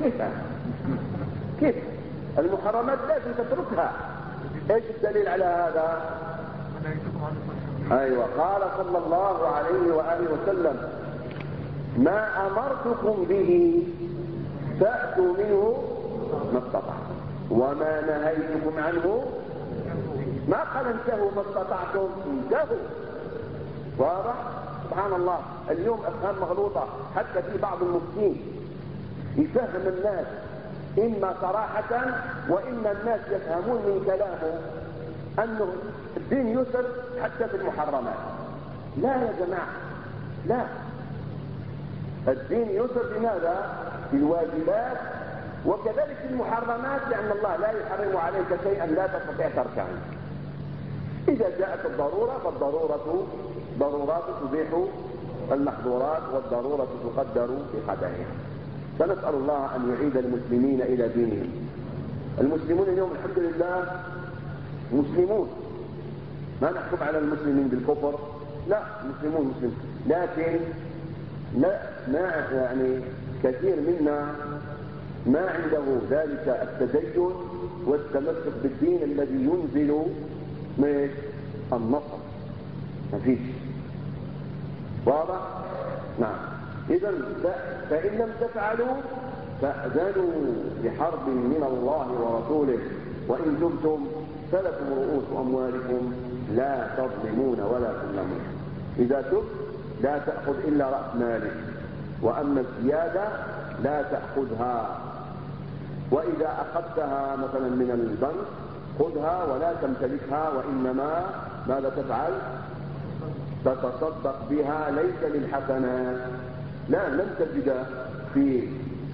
S1: كيف المحرمات لازم تتركها. ايش الدليل على هذا؟ ايوه، قال صلى الله عليه واله وسلم: ما امرتكم به فاتوا منه ما استطعتم، وما نهيتكم عنه ما قال انتهوا ما استطعتم، انتهوا. واضح؟ سبحان الله، اليوم افهام مغلوطه حتى في بعض المفتين يفهم الناس اما صراحه واما الناس يفهمون من كلامه انه الدين يسر حتى في المحرمات. لا يا جماعه، لا، الدين يسر بماذا؟ في الواجبات وكذلك المحرمات، لأن الله لا يحرم عليك شيئا لا تستطيع تركه. إذا جاءت الضرورة فالضرورة ضرورات تبيح المحظورات، والضرورة تقدر بقدرها. فنسأل الله أن يعيد المسلمين إلى دينهم. المسلمون اليوم الحمد لله مسلمون، ما نحكم على المسلمين بالكفر، لا، مسلمون مسلمون، لكن لا يعني كثير منا ما عنده ذلك التدين والتمسك بالدين الذي ينزل من النصر، ما فيش. واضح؟ نعم. إذا فإن لم تفعلوا فأذنوا بحرب من الله ورسوله، وإن تبتم فلكم رؤوس أموالكم لا تظلمون ولا تظلمون. إذا تبت لا تأخذ إلا رأس مالك، وأما الزيادة لا تأخذها. وإذا أخذتها مثلا من البنك خذها ولا تمتلكها، وإنما ماذا تفعل؟ تتصدق بها ليس للحسنات. لا، لم تجد في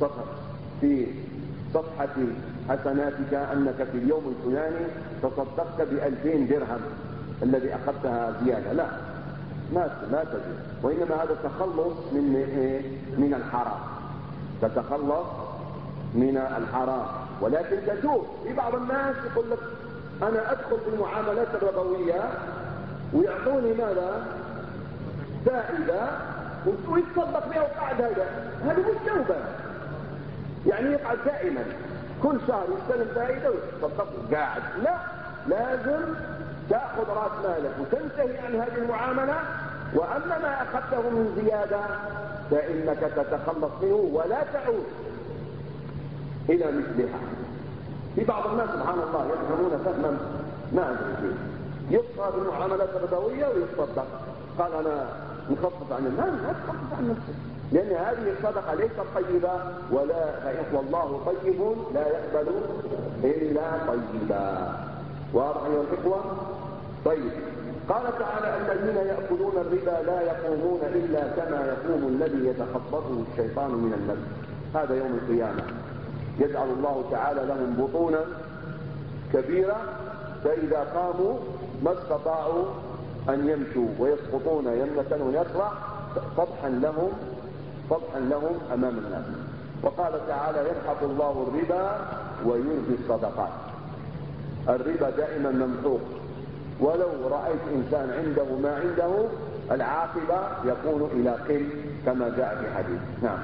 S1: صفحة حسناتك أنك في اليوم الفلاني تصدقت ب2000 درهم الذي أخذتها زيادة، لا، ما تجد. وإنما هذا تخلص من الحرام، تتخلص من الحرام. ولكن تتوب. في بعض الناس يقول لك أنا أدخل في المعاملات الربوية ويعطوني ماذا؟ فائدة ويتصدق بها وقعد. هذا مش توبة، يعني يقعد دائما كل شهر يستلم فائدة ويتصدق قاعد. لا، لازم تأخذ رأس مالك وتنتهي عن هذه المعاملة. وأما ما أخذته من زيادة فإنك تتخلص منه ولا تعود إلى مثلها. في بعض الناس سبحان الله يفهمون فهما ما أدري فيه، يبقى بالمعاملات الربوية ويتصدق. قال أنا نخفف عن الناس، لا تخفف عن نفسك، لأن هذه الصدقة ليست طيبة، والله طيب لا يقبل إلا طيبا. واضح أيها الإخوة؟ طيب. قال تعالى الذين يأكلون الربا لا يقومون إلا كما يقوم الذي يتخبطه الشيطان من المس. هذا يوم القيامة يجعل الله تعالى لهم بطونا كبيرة، فإذا قاموا ما استطاعوا أن يمشوا ويسقطون يمنة ويسرع فضحا لهم أمام الناس. وقال تعالى يمحق الله الربا ويربي الصدقات. الربا دائما ممحوق، ولو رأيت إنسان عنده ما عنده العاقبة يكون إلى قل كما جاء في حديث. نعم.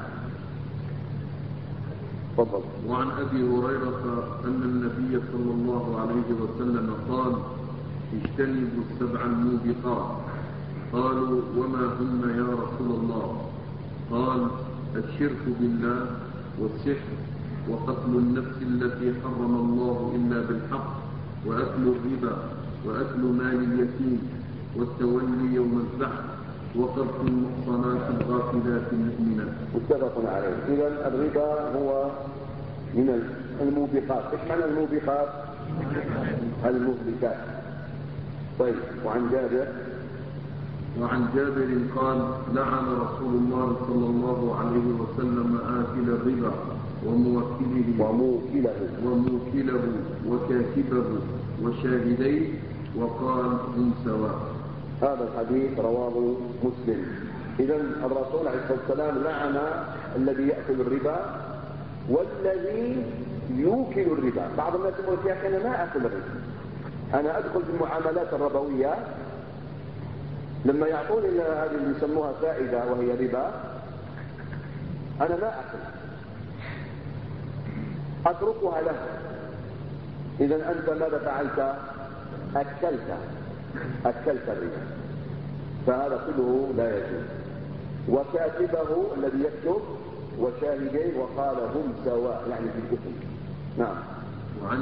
S1: تفضل.
S5: وعن أبي هريرة أن النبي صلى الله عليه وسلم قال اجتنبوا السبع الموبقات. قالوا وما هن يا رسول الله؟ قال الشرك بالله والسحر وقتل النفس التي حرم الله إلا بالحق وأكل الربا وأكل مال اليتيم والتولي يوم الزحف وقذف المحصنات الغافلات المؤمنات.
S1: متفق عليه. إذا الربا هو من الموبقات. ايش معنى الموبقات؟ المهلكات. طيب. وعن
S5: جابر قال لعن رسول الله صلى الله عليه وسلم آكل الربا وموكله وكاتبه وشاهديه وقال هم سواء.
S1: هذا الحديث رواه مسلم. إذا الرسول عليه الصلاة والسلام لعن الذي يأكل الربا والذي يوكل الربا. بعض الناس يقول يا أخي أنا ما أكل الربا، أنا أدخل في المعاملات الربوية لما يعطوني هذه اللي يسموها فائدة وهي ربا أنا ما أكل، أتركها له. إذا أنت ماذا فعلت؟ أكلت الربا، فهذا كله لا يجوز. وكاتبه الذي يكتب وشاهديه وقال هم سواء، يعني في الكتب. نعم.
S5: وعن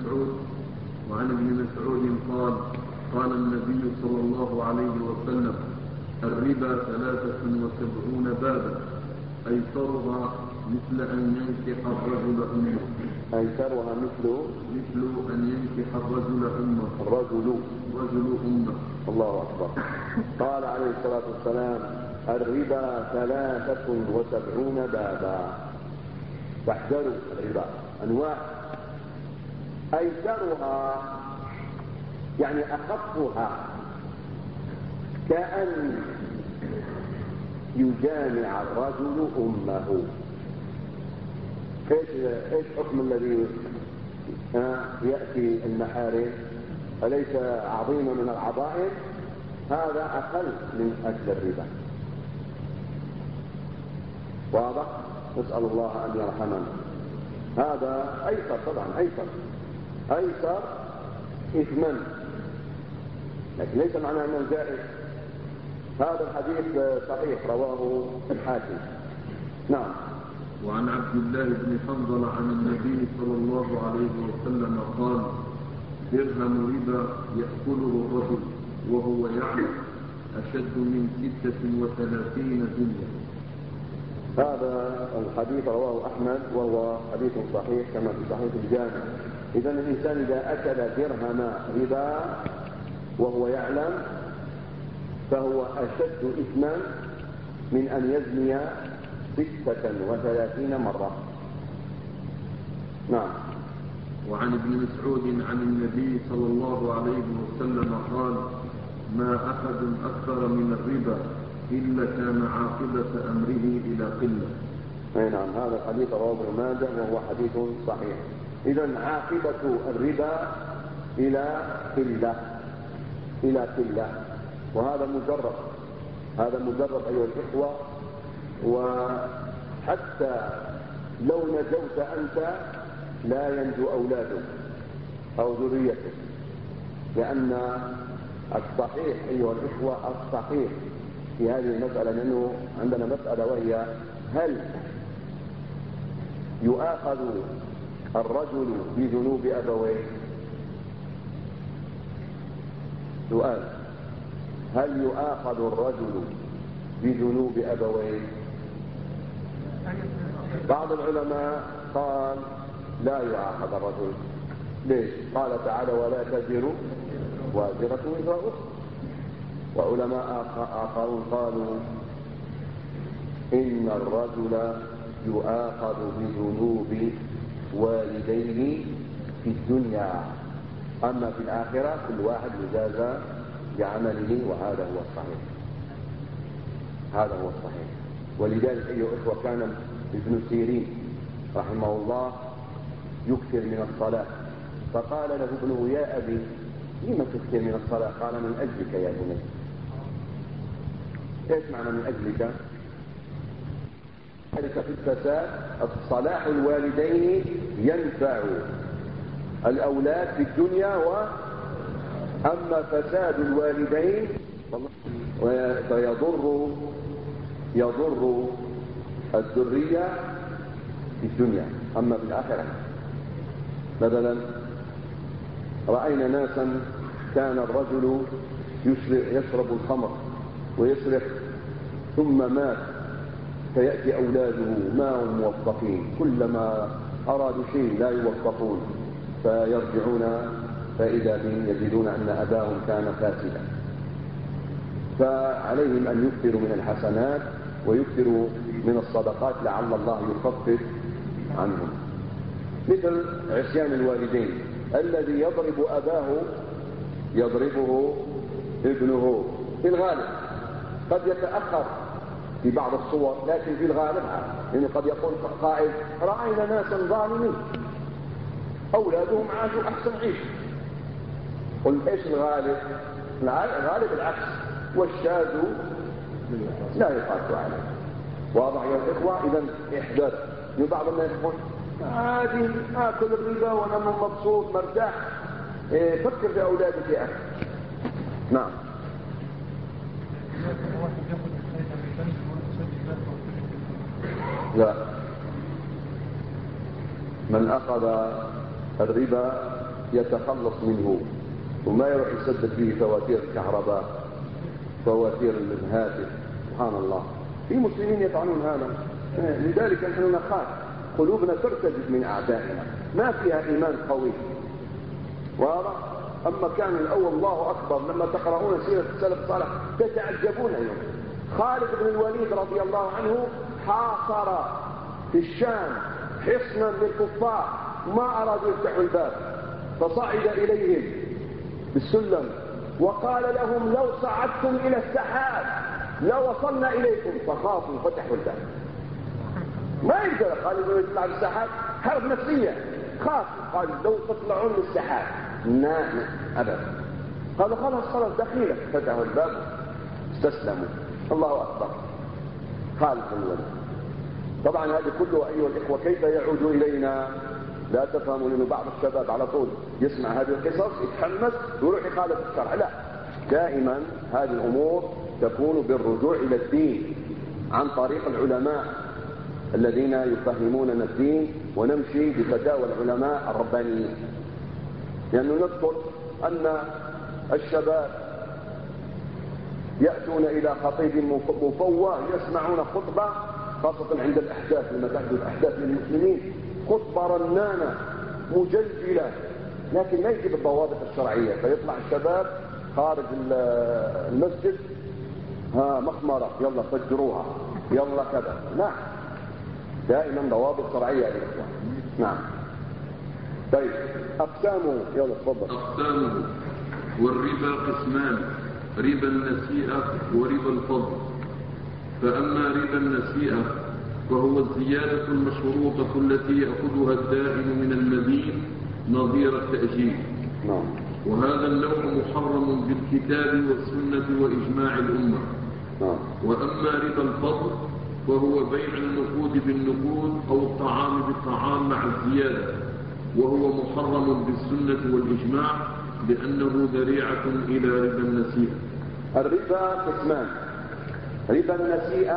S5: ابن مسعود قال النبي صلى الله عليه وسلم الربا 73 بابا أيسرها مثل أن ينكح الرجل أمه.
S1: أيسرها
S5: مثل أن ينكح الرجل أمه. رجل أمه.
S1: الله أكبر. قال عليه الصلاة والسلام الربا 73 بابا. فاحذروا الربا أنواع، أيسرها يعني أخفها كأن يجامع الرجل أمه. إيش حكم الذي يأتي المحارم؟ أليس عظيما من العظائم؟ هذا أقل من أكل الربا. واضح؟ نسأل الله أن يرحمنا. هذا أيسر طبعا، أيسر إثما، لكن ليس معناه أنه جائز. هذا الحديث صحيح رواه الحاكم. نعم.
S5: وعن عبد الله بن حنظل عن النبي صلى الله عليه وسلم قال: درهم ربا يأكله الرجل وهو يعلم أشد من 36 دنيا.
S1: هذا الحديث رواه أحمد وهو حديث صحيح كما في صحيح الجامع. إذا الإنسان إذا أكل درهم ربا وهو يعلم فهو أشد إثما من أن يزني 36 مرة. نعم.
S5: وعن ابن مسعود عن النبي صلى الله عليه وسلم قال: ما أحد أكثر من الربا إلا كان عاقبة أمره إلى قلة.
S1: أي نعم. هذا الحديث رواه ابن ماجه وهو حديث صحيح. إذن عاقبة الربا إلى قلة، وهذا مجرد، أيها الإخوة. وحتى لو نجوت أنت لا ينجو أولادك أو ذريتك، لأن الصحيح أيها الإخوة، الصحيح في هذه المسألة، لأنه عندنا مسألة وهي: هل يؤاخذ الرجل بذنوب أبويه؟ سؤال: هل يؤاخذ الرجل بذنوب أبويه؟ بعض العلماء قال لا يؤاخذ الرجل. ليش؟ قال تعالى: ولا تزر وازرة وزر أخرى. وعلماء آخرون قالوا إن الرجل يؤاخذ بذنوب والديه في الدنيا، أما في الآخرة كل واحد يجازى بعمله، وهذا هو الصحيح. ولذلك أيها الأخوة كان ابن سيرين رحمه الله يكثر من الصلاة، فقال له ابنه: يا أبي لما تكثر من الصلاة؟ قال: من أجلك يا بني. ايش معنى من أجلك؟ ذلك في الفساد صلاح الوالدين ينفع الأولاد في الدنيا، أما فساد الوالدين فيضر الذرية في الدنيا، أما في الآخرة. مثلا رأينا ناسا كان الرجل يشرب الخمر ويسرق ثم مات، فيأتي أولاده ما هم موفقين، كلما أرادوا شيء لا يوفقون، فيرجعون فإذا بهم يجدون أن أباهم كان فاسدا. فعليهم أن يكثروا من الحسنات ويكثروا من الصدقات لعل الله يخفف عنهم. مثل عصيان الوالدين، الذي يضرب أباه يضربه ابنه في الغالب، قد يتأخر في بعض الصور لكن في الغالب، يعني قد يقول قائل: رأينا ناسا ظالمين أولادهم عاشوا أحسن عيش. قل إيش الغالب؟ الغالب العكس، والشاذ لا يقاس عليه. واضح يا الإخوة؟ إذا احذر. بعض الناس يقول: عادي آكل الربا وأنا مبسوط مرتاح. فكر في أولادك يا أخي. نعم. لا، من أخذ الربا يتخلص منه وما يروح يسدد فيه فواتير الكهرباء، فواتير الهاتف. سبحان الله، في مسلمين يفعلون هذا. لذلك نحن نخاف، قلوبنا ترتجف من أعدائنا، ما فيها إيمان قوي. واضح؟ أما كان الأول الله أكبر، لما تقرؤون سيرة السلف الصالح تتعجبون اليوم. خالد بن الوليد رضي الله عنه حاصر في الشام
S6: حصنا للكفار ما أرادوا يفتحوا الباب، فصعد إليهم بالسلم وقال لهم لو صعدتم إلى السحاب لوصلنا إليكم، فخافوا فتحوا الباب. ما يقدر قال إنه يطلع بالسحاب، حرب نفسية، خاف قال لو تطلعون للسحاب نعم أبدا. قالوا خلاص دخيلة، فتحوا الباب استسلموا. الله أكبر. خالد بن الوليد. طبعا هذا كله أيها الإخوة كيف يعود إلينا؟ لا تفهموا لأنه بعض الشباب على طول يسمع هذه القصص يتحمس ويروح يخالف الشرع. لا، دائما هذه الأمور تكون بالرجوع إلى الدين عن طريق العلماء الذين يفهموننا الدين، ونمشي بفتاوى العلماء الربانيين. لأنه نذكر أن الشباب يأتون إلى خطيب مفوه يسمعون خطبة، خاصة عند الأحداث لما تحدث أحداث للمسلمين، خطبة رنانة مجلجلة لكن ما يجيب الضوابط الشرعية، فيطلع الشباب خارج المسجد مخمرة يلا فجروها يلا كذا. لا، دائما ضوابط شرعية يا إخوان. نعم. طيب أقسامه، يلا تفضل.
S5: أقسامه: والربا قسمان: ربا النسيئة وربا الفضل. فأما ربا النسيئة وهو الزيادة المشروطة التي يأخذها الدائن من المدين نظير التأجيل.
S6: نعم.
S5: وهذا النوع محرم بالكتاب والسنة وإجماع الأمة.
S6: نعم.
S5: وأما ربا الفضل وهو بيع النقود بالنقود أو الطعام بالطعام مع الزيادة، وهو محرم بالسنة والإجماع لأنه ذريعة إلى ربا النسيئة.
S6: الربا قسمان: ربا النسيئة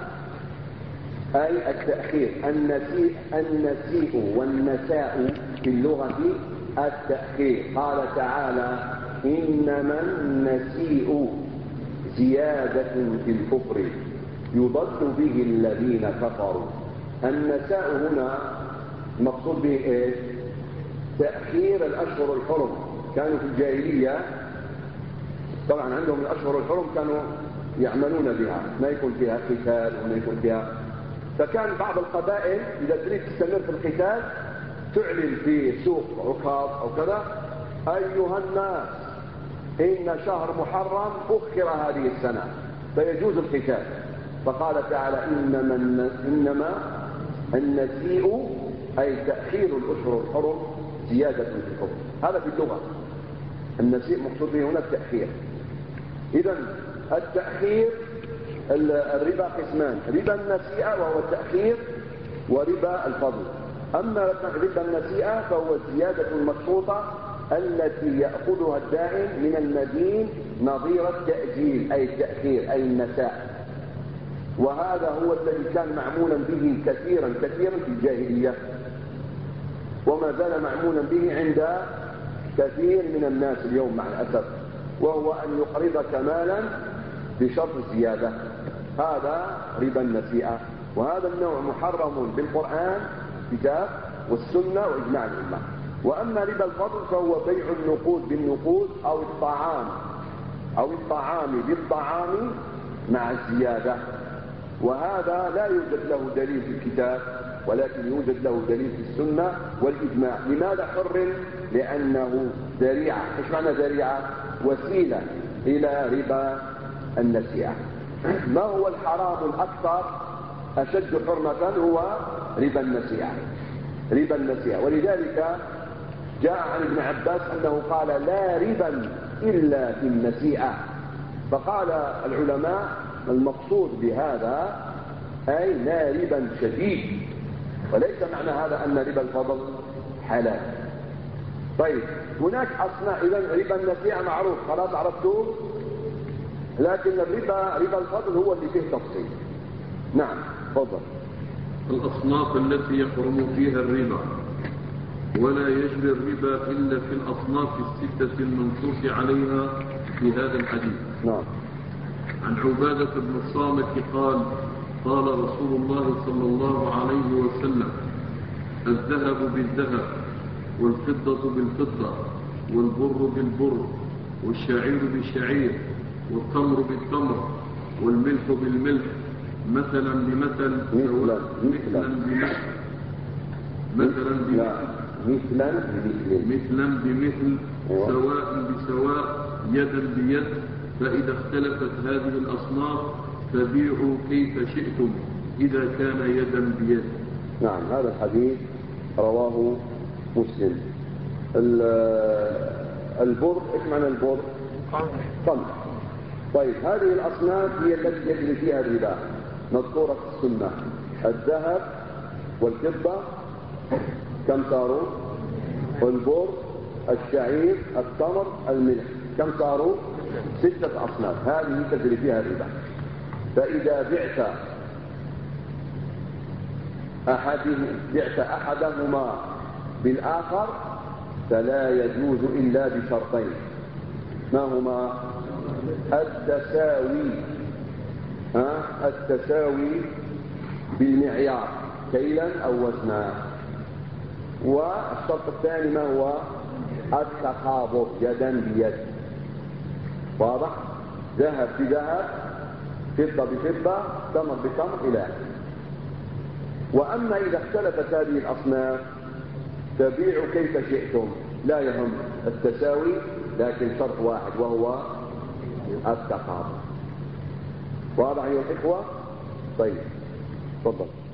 S6: أي التأخير. النسيء والنساء في اللغة التأخير. قال تعالى: إنما النسيء زيادة في الكفر يضل به الذين كفروا. النساء هنا المقصود به إيه؟ تأخير الأشهر الحرم. كانوا في الجاهلية طبعا عندهم الأشهر الحرم كانوا يعملون بها، ما يكون فيها قتال وما يكون فيها، فكان بعض القبائل إذا تريد تستمر في القتال تعلن في سوق عكاظ أو كذا: أيها الناس إن شهر محرم أخر هذه السنة فيجوز القتال. فقال تعالى: إنما النسيء أي تأخير الأشهر الحرم زيادة في الحكم. هذا في اللغة. النسيء مقصود به هنا التأخير. إذن التأخير الربا قسمان: ربا النسيئة وهو التأخير، وربا الفضل. أما ربا النسيئة فهو الزيادة المشروطة التي يأخذها الدائن من المدين نظير التأجيل أي التأخير أي النساء. وهذا هو الذي كان معمولا به كثيرا في الجاهلية، وما زال معمولا به عند كثير من الناس اليوم مع الأسف، وهو أن يقرضك مالا بشرط الزيادة. هذا ربا النسيئة، وهذا النوع محرم بالقرآن كتاب والسنة وإجماع الأمة. وأما ربا الفضل فهو بيع النقود بالنقود أو الطعام بالطعام مع الزيادة. وهذا لا يوجد له دليل في الكتاب ولكن يوجد له دليل في السنة والإجماع. لماذا حرم؟ لأنه ذريعة. ايش معنى ذريعة؟ وسيلة إلى ربا النسيئة. ما هو الحرام الأكثر أشد حرمة؟ هو ربا النسيئة. ولذلك جاء عن ابن عباس أنه قال: لا ربا إلا في النسيئة. فقال العلماء: المقصود بهذا أي لا ربا شديد، وليس معنى هذا أن ربا الفضل حلال. طيب هناك أصناف. إذن ربا النسيئة معروف خلاص عرفتوه، لكن ربا الفضل هو اللي فيه تفصيل. نعم تفضل.
S5: الأصناف التي يحرم فيها الربا: ولا يجري الربا إلا في الأصناف الستة المنصوص عليها في هذا الحديث.
S6: نعم.
S5: عن عبادة بن الصامت قال: قال رسول الله صلى الله عليه وسلم: الذهب بالذهب، والفضة بالفضة، والبر بالبر، والشعير بالشعير، والتمر بالتمر، والملح بالملح، مثلا بمثل، مثلا بمثل. مثلا
S6: لا، مثلا بمثل.
S5: مثلا بمثل،
S6: أيوة.
S5: سواء بسواء، يدا بيد. فإذا اختلفت هذه الأصناف فبيعوا كيف شئتم إذا كان يدا بيد.
S6: نعم، هذا الحديث رواه مسلم. البر، ايش معنى البر؟ قمح. طيب، هذه الأصناف هي التي يجري فيها الربا مذكورة في السنة. الذهب والفضة كم صاروا؟ والبر، الشعير، التمر، الملح كم صاروا؟ 6 أصناف، هذه تجري فيها الربا. فإذا بعت أحدهما بالآخر فلا يجوز إلا بشرطين. ما هما؟ التساوي بالمعيار كيلا أو وزنا. والشرط الثاني ما هو؟ التقابض يدا بيد. واضح؟ ذهب بذهب، فضة بفضة، تمر بتمر إلى آخره. وأما إذا اختلفت هذه الأصناف فبيعوا كيف شئتم، لا يهم التساوي، لكن شرط واحد وهو التقابض. واضح أيها الإخوة؟ طيب، تفضل.